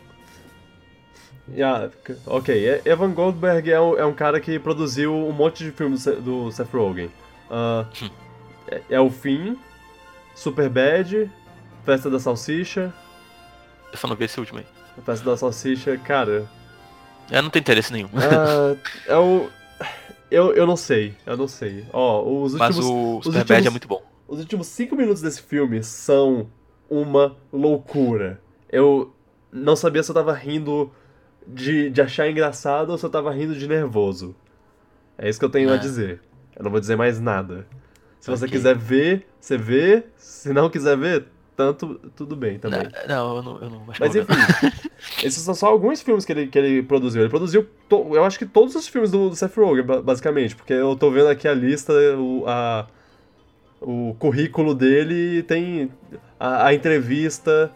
Yeah, ok, E- Evan Goldberg é um, é um cara que produziu um monte de filmes do Se- do Seth Rogen. Ah, é, é o Fim, Superbad, Festa da Salsicha. Eu só não vi esse último aí. A Festa da Salsicha, cara. Eu não tenho interesse nenhum. ah, é o. Eu, eu não sei, eu não sei. Ó, os Mas últimos. o os Superbad últimos- é muito bom. Os últimos cinco minutos desse filme são uma loucura. Eu não sabia se eu tava rindo de, de achar engraçado ou se eu tava rindo de nervoso. É isso que eu tenho a É. dizer. Eu não vou dizer mais nada. Se você Ok. quiser ver, você vê. Se não quiser ver, tanto, tudo bem também. Não, não, eu não, eu não acho que Mas eu vou ver. enfim, esses são só alguns filmes que ele, que ele produziu. Ele produziu, to- eu acho que todos os filmes do, do Seth Rogen, ba- basicamente, porque eu tô vendo aqui a lista, o, a, o currículo dele tem a, a entrevista,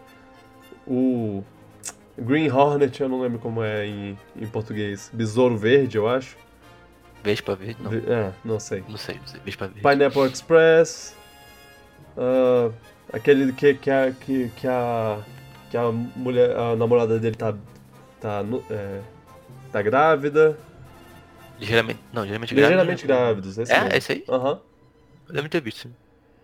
o Green Hornet, eu não lembro como é em, em português, Besouro Verde, eu acho. Vespa Verde? Não. Ve- É, não sei. Não sei, não sei. Vespa Verde. Pineapple Express, ah, aquele que, que, a, que, que a que a mulher, a namorada dele tá tá, nu- é, tá grávida, Ligeiramente. Não, ligeiramente grávido. ligeiramente grávidos, esse É? mesmo. É esse aí? Aham. Eu lembro de ter visto. Sim.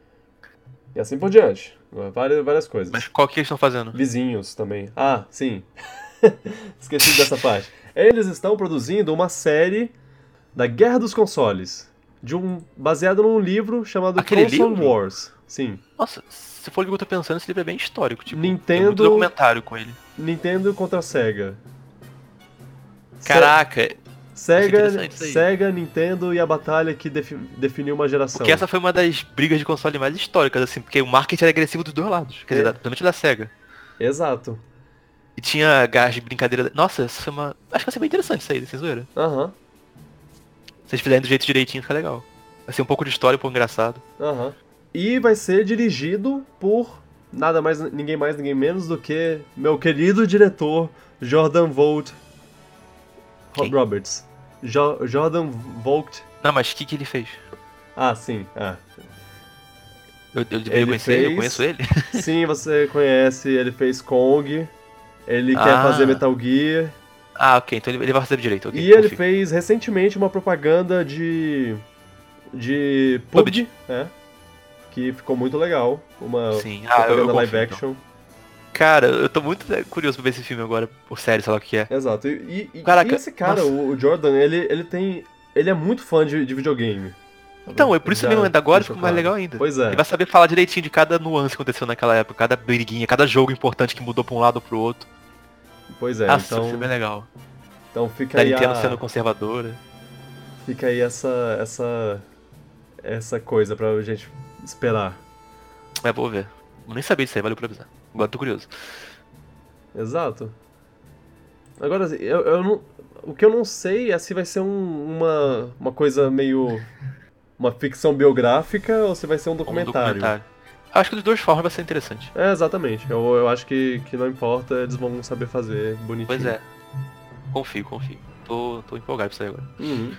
E assim por diante, várias, várias coisas. Mas qual que eles estão fazendo? Vizinhos também. Ah, sim. Esqueci dessa parte. Eles estão produzindo uma série da Guerra dos Consoles, de um baseado num livro chamado Aquele Console livro? Wars. Sim. Nossa, se for o que eu tô pensando, esse livro é bem histórico. Tipo, Nintendo- tem muito documentário com ele. Nintendo contra Sega. Se- Caraca, Sega, interessante isso aí. Sega, Nintendo e a batalha que defi- definiu uma geração. porque essa foi uma das brigas de console mais históricas, assim, porque o marketing era agressivo dos dois lados. Quer É. dizer, da- principalmente da SEGA. Exato. E tinha gás de brincadeira. Nossa, essa foi uma. Acho que vai ser bem interessante isso aí, sem zoeira. Aham, Se vocês fizerem do jeito direitinho, fica legal. Vai ser um pouco de história, um pouco engraçado. aham. E vai ser dirigido por nada mais, ninguém mais, ninguém menos do que meu querido diretor Jordan Vogt Quem? Roberts. Jo- Jordan Vogt. Não, mas o que, que ele fez? Ah, sim. Ah. Eu, eu Ele deveria conhecer ele? Eu fez- conheço ele? Sim, você conhece. Ele fez Kong. Ele quer Ah. fazer Metal Gear. Ah, ok, então ele, ele vai fazer direito. ok, E ele confio. fez recentemente uma propaganda de. de P U B G, P é, que ficou muito legal. Uma Sim, ah, eu, eu propaganda confio, live então. action. Cara, eu tô muito né, curioso pra ver esse filme agora, por série, sei lá o que é. Exato. E, e- Caraca, e esse cara, nossa. o, o Jordan, ele, ele tem. Ele é muito fã de, de videogame. Então, é por isso Já mesmo, ainda agora deixou ficou mais claro. legal ainda. Pois é. Ele vai saber falar direitinho de cada nuance que aconteceu naquela época, cada briguinha, cada jogo importante que mudou pra um lado ou pro outro. Pois é, Nossa, isso então, foi bem legal. então fica Da aí Nintendo a, sendo conservadora. fica aí essa essa essa coisa pra gente esperar. Mas vou ver. Eu nem sabia disso aí, valeu por avisar. Agora tô curioso. Exato. Agora, eu, eu não, o que eu não sei é se vai ser um- uma, uma coisa meio. Uma ficção biográfica ou se vai ser um Um documentário. Acho que de duas formas vai ser interessante. É, exatamente. Eu, eu acho que, que não importa, eles vão saber fazer bonitinho. Pois é. Confio, confio. Tô, tô empolgado pra isso aí agora. Uhum.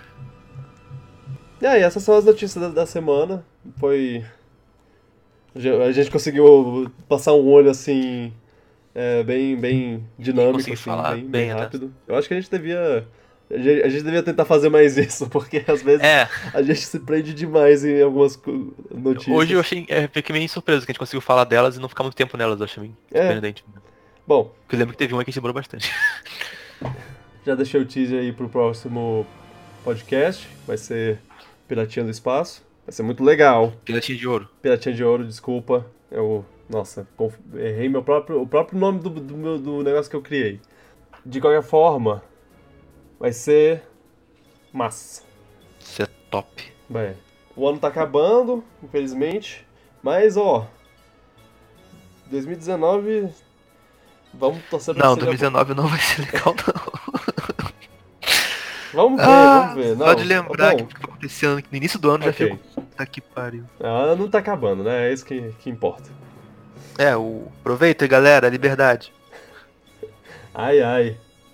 E aí, essas são as notícias da, da semana. Foi. A gente conseguiu passar um olho assim. É bem, bem dinâmico, consegui assim, falar bem, bem bem, né? rápido. Eu acho que a gente devia. A gente, a gente devia tentar fazer mais isso, porque às vezes É, a gente se prende demais em algumas co- hoje eu notícias. achei, é, fiquei meio surpreso que a gente conseguiu falar delas e não ficar muito tempo nelas, eu achei meio É, surpreendente. bom, Porque eu lembro que teve uma que a gente demorou bastante. já deixei o teaser aí pro próximo podcast. Vai ser Piratinha do Espaço. Vai ser muito legal. Piratinha de ouro. Piratinha de Ouro, desculpa. Eu, nossa, conf- errei meu próprio, o próprio nome do, do, meu, do negócio que eu criei. De qualquer forma, vai ser massa. Isso é top. Bem, o ano tá acabando, infelizmente. Mas, ó, dois mil e dezenove, vamos torcer pra que Não, seja bom. dois mil e dezenove não vai ser legal, não. Vamos ver, Ah, vamos ver. Não, só de lembrar bom, que vai acontecer ano- no início do ano já ok. fico. Puta que pariu. Ah, não tá acabando, né? É isso que, que importa. É, o. Aproveita, galera, liberdade. Ai, ai.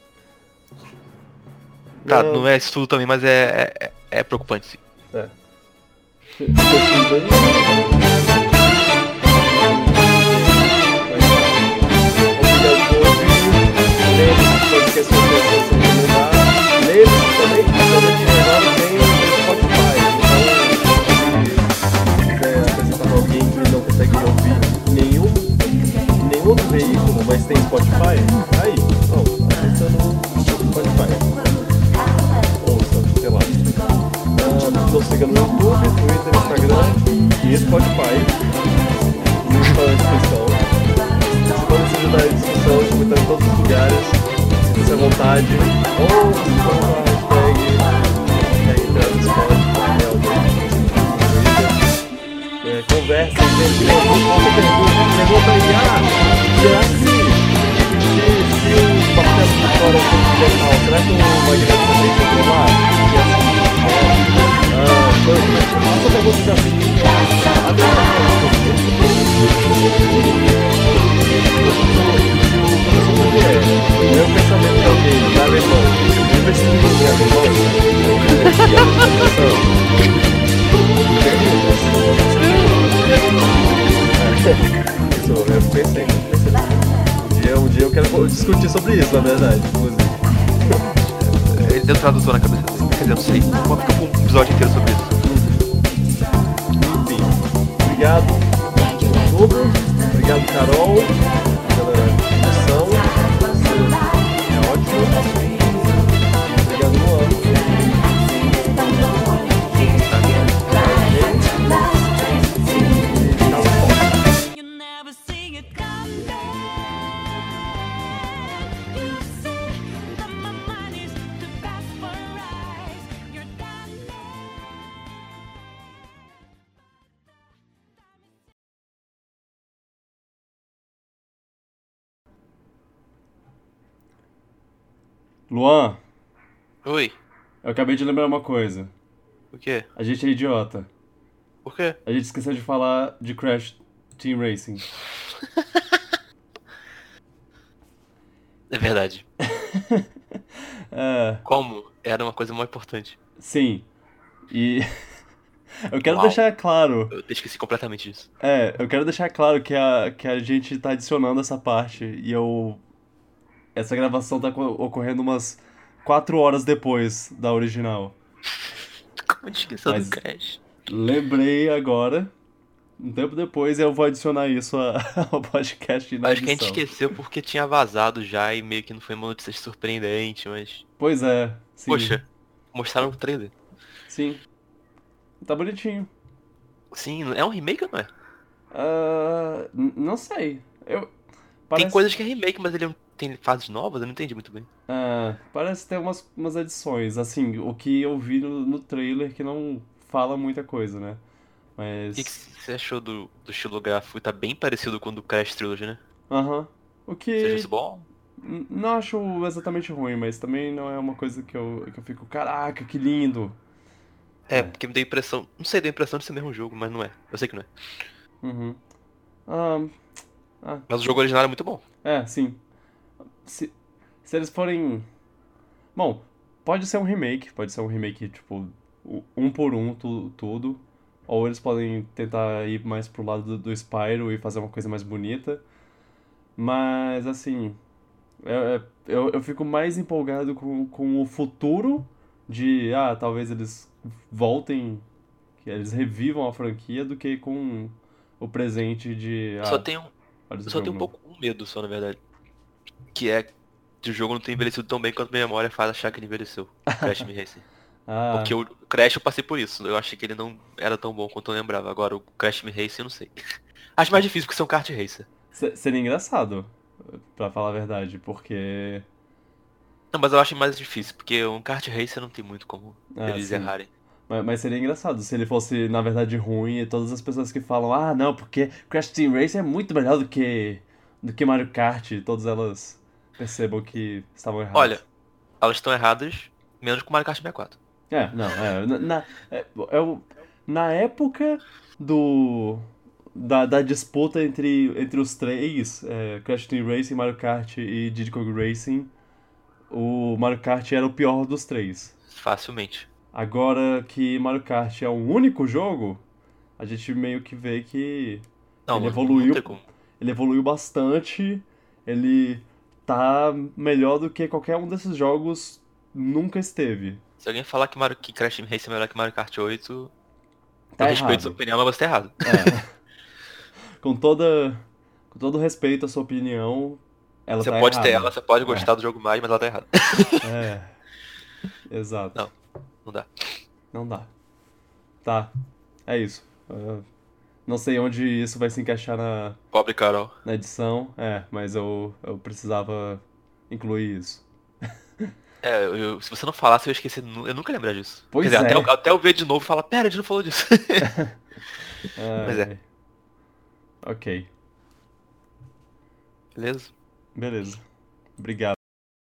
Tá, Não, não é isso tudo também, mas é, é, é preocupante, sim. é. Fe- fechando aí. Obrigado por ouvir. Lembre-se que pode esquecer o que você recomendar. Lembre-se também que também de agora tem o Spotify. Então, se quiser apresentar pra alguém que não consegue ouvir nenhum, nenhum outro veículo, mas tem Spotify, aí, pronto, acessa no Spotify. Ouça, sei lá. Ah, nos siga no YouTube, Twitter, Instagram e Spotify. Link está na descrição. Você pode se ajudar em discussão, comentar em todos os lugares, se à vontade, ou se for uma hashtag, hashtag Transport, é alguém, é, conversem, gente, outra pergunta, pergunta aí, ah, será que se, se o Marcelo de Fora fosse mal, será que o Magneto também foi controlar? E assim, ah, faça perguntas assim, meu pensamento é alguém, tá alemão, eu preciso de alemão, eu queria isso, eu pensei, pensei. Um dia, um dia eu quero discutir sobre isso, na verdade, inclusive. Ele deu um tradutor na cabeça dele. Quer dizer, eu não sei. Vamos ficar com um episódio inteiro sobre isso. Enfim, obrigado, outubro, obrigado, Carol, pela edição, você é ótimo. Obrigado, Luan. You never see it coming. You see that my mind is too fast for eyes. You're done. Luan, Oi. eu acabei de lembrar uma coisa. O quê? A gente é idiota. Por quê? A gente esqueceu de falar de Crash Team Racing. É verdade. É, Como? Era uma coisa muito importante. sim. E eu quero Uau. deixar claro. Eu esqueci completamente disso. É, eu quero deixar claro que a, que a gente tá adicionando essa parte e eu. Essa gravação tá co- ocorrendo umas quatro horas depois da original. Como a gente esqueceu Mas- do Crash? Lembrei agora, um tempo depois, e eu vou adicionar isso a- ao podcast na Acho que a gente edição. esqueceu porque tinha vazado já e meio que não foi uma notícia surpreendente, mas. Pois é, sim. Poxa, mostraram o trailer. Sim. Tá bonitinho. Sim, é um remake ou não é? Ah, n- não sei. Eu, Tem parece, coisas que é remake, mas ele tem fases novas, eu não entendi muito bem. ah, parece ter umas, umas edições. Assim, o que eu vi no, no trailer que não fala muita coisa, né? O Mas. que, que você achou do, do estilo gráfico? Tá bem parecido com o do Crash Trilogy, né? Aham. O Você que. achou isso bom? n- Não acho exatamente ruim, mas também não é uma coisa que eu, que eu fico, caraca, que lindo. É, É. porque me deu a impressão. Não sei, deu a impressão de ser o mesmo jogo, mas não é. Eu sei que não é. Uhum. Ah, ah, Mas o jogo original é muito bom. é, sim. Se, se eles forem. Bom, pode ser um remake, pode ser um remake, tipo, u- um por um, tu- tudo. Ou eles podem tentar ir mais pro lado do, do Spyro e fazer uma coisa mais bonita. Mas, assim, é- é- eu, eu fico mais empolgado com, com o futuro de, ah, talvez eles voltem, que eles revivam a franquia, do que com o presente de, Eu só ah, tenho, olha eu esse só jogo tenho um novo. pouco um medo só, na verdade. Que é de o jogo não ter envelhecido tão bem quanto minha memória faz achar que ele envelheceu. Crash Team Racing. Ah, Porque o Crash eu passei por isso. Eu achei que ele não era tão bom quanto eu lembrava. Agora o Crash Team Racing eu não sei. Acho mais difícil porque são kart racer. se- seria engraçado, pra falar a verdade, porque, Não, mas eu acho mais difícil, porque um kart racer não tem muito como ah, eles sim. errarem. Mas, mas seria engraçado se ele fosse, na verdade, ruim e todas as pessoas que falam, ah, não, porque Crash Team Racing é muito melhor do que, do que Mario Kart, todas elas percebam que estavam Olha, erradas. elas estão erradas, menos com o Mario Kart sessenta e quatro. É, não, é, na, na, é, é o- na época do, da, da disputa entre, entre os três, é, Crash Team Racing, Mario Kart e Diddy Kong Racing, o Mario Kart era o pior dos três. Facilmente. Agora que Mario Kart é um único jogo, a gente meio que vê que Não, ele mano, não evoluiu, tem como. ele evoluiu bastante, ele tá melhor do que qualquer um desses jogos nunca esteve. Se alguém falar que, Mario, que Crash Team Racing é melhor que Mario Kart oito, eu Tá respeito sua errado. opinião, mas você tá errado. É, com toda, com todo respeito à sua opinião, ela Você tá pode ter ela, errada. você pode É, gostar do jogo mais, mas ela tá errada. é, exato. Não, não dá. Não dá. Tá, é isso. Ah, não sei onde isso vai se encaixar na, Pobre Carol. na edição, é, mas eu, eu precisava incluir isso. É, eu- eu- se você não falasse, eu ia esquecer. nu- Eu nunca ia lembrar disso. Quer Pois dizer, até, eu- é. até eu ver de novo e falar, pera, a gente não falou disso. Mas Ai, é, ai. Ok, beleza? beleza. Obrigado.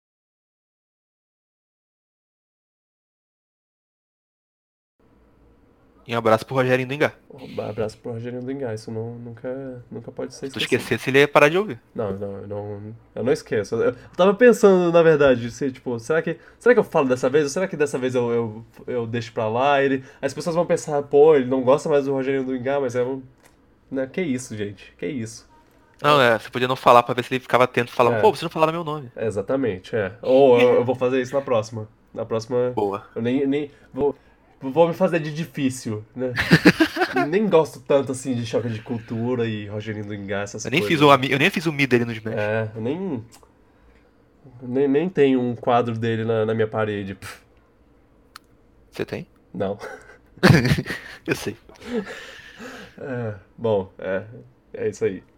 E um abraço pro Rogerinho do Engar. Um abraço pro Rogerinho do Engar, isso não, nunca, nunca pode ser Se tu esquecido. esquecesse, ele ia parar de ouvir. Não, não, eu não, eu não esqueço. Eu, eu tava pensando, na verdade, se, tipo, será que, será que eu falo dessa vez? Ou será que dessa vez eu, eu, eu deixo pra lá? Ele, as pessoas vão pensar, pô, ele não gosta mais do Rogerinho do Engar, mas é um... Né, que isso, gente, que isso. Não, é, você podia não falar pra ver se ele ficava atento e falava, É, pô, você não falaram meu nome. exatamente, é. Ou eu, eu vou fazer isso na próxima. Na próxima, Boa. eu nem, nem vou, vou me fazer de difícil, né? Nem gosto tanto, assim, de Choque de Cultura e Rogerinho do Engar, essas Eu nem fiz coisas. o, ami- eu nem fiz o Mi dele no Smash. É, eu nem... Nem, nem tenho um quadro dele na, na minha parede. Pff, Você tem? não. Eu sei. É, bom, é, é isso aí.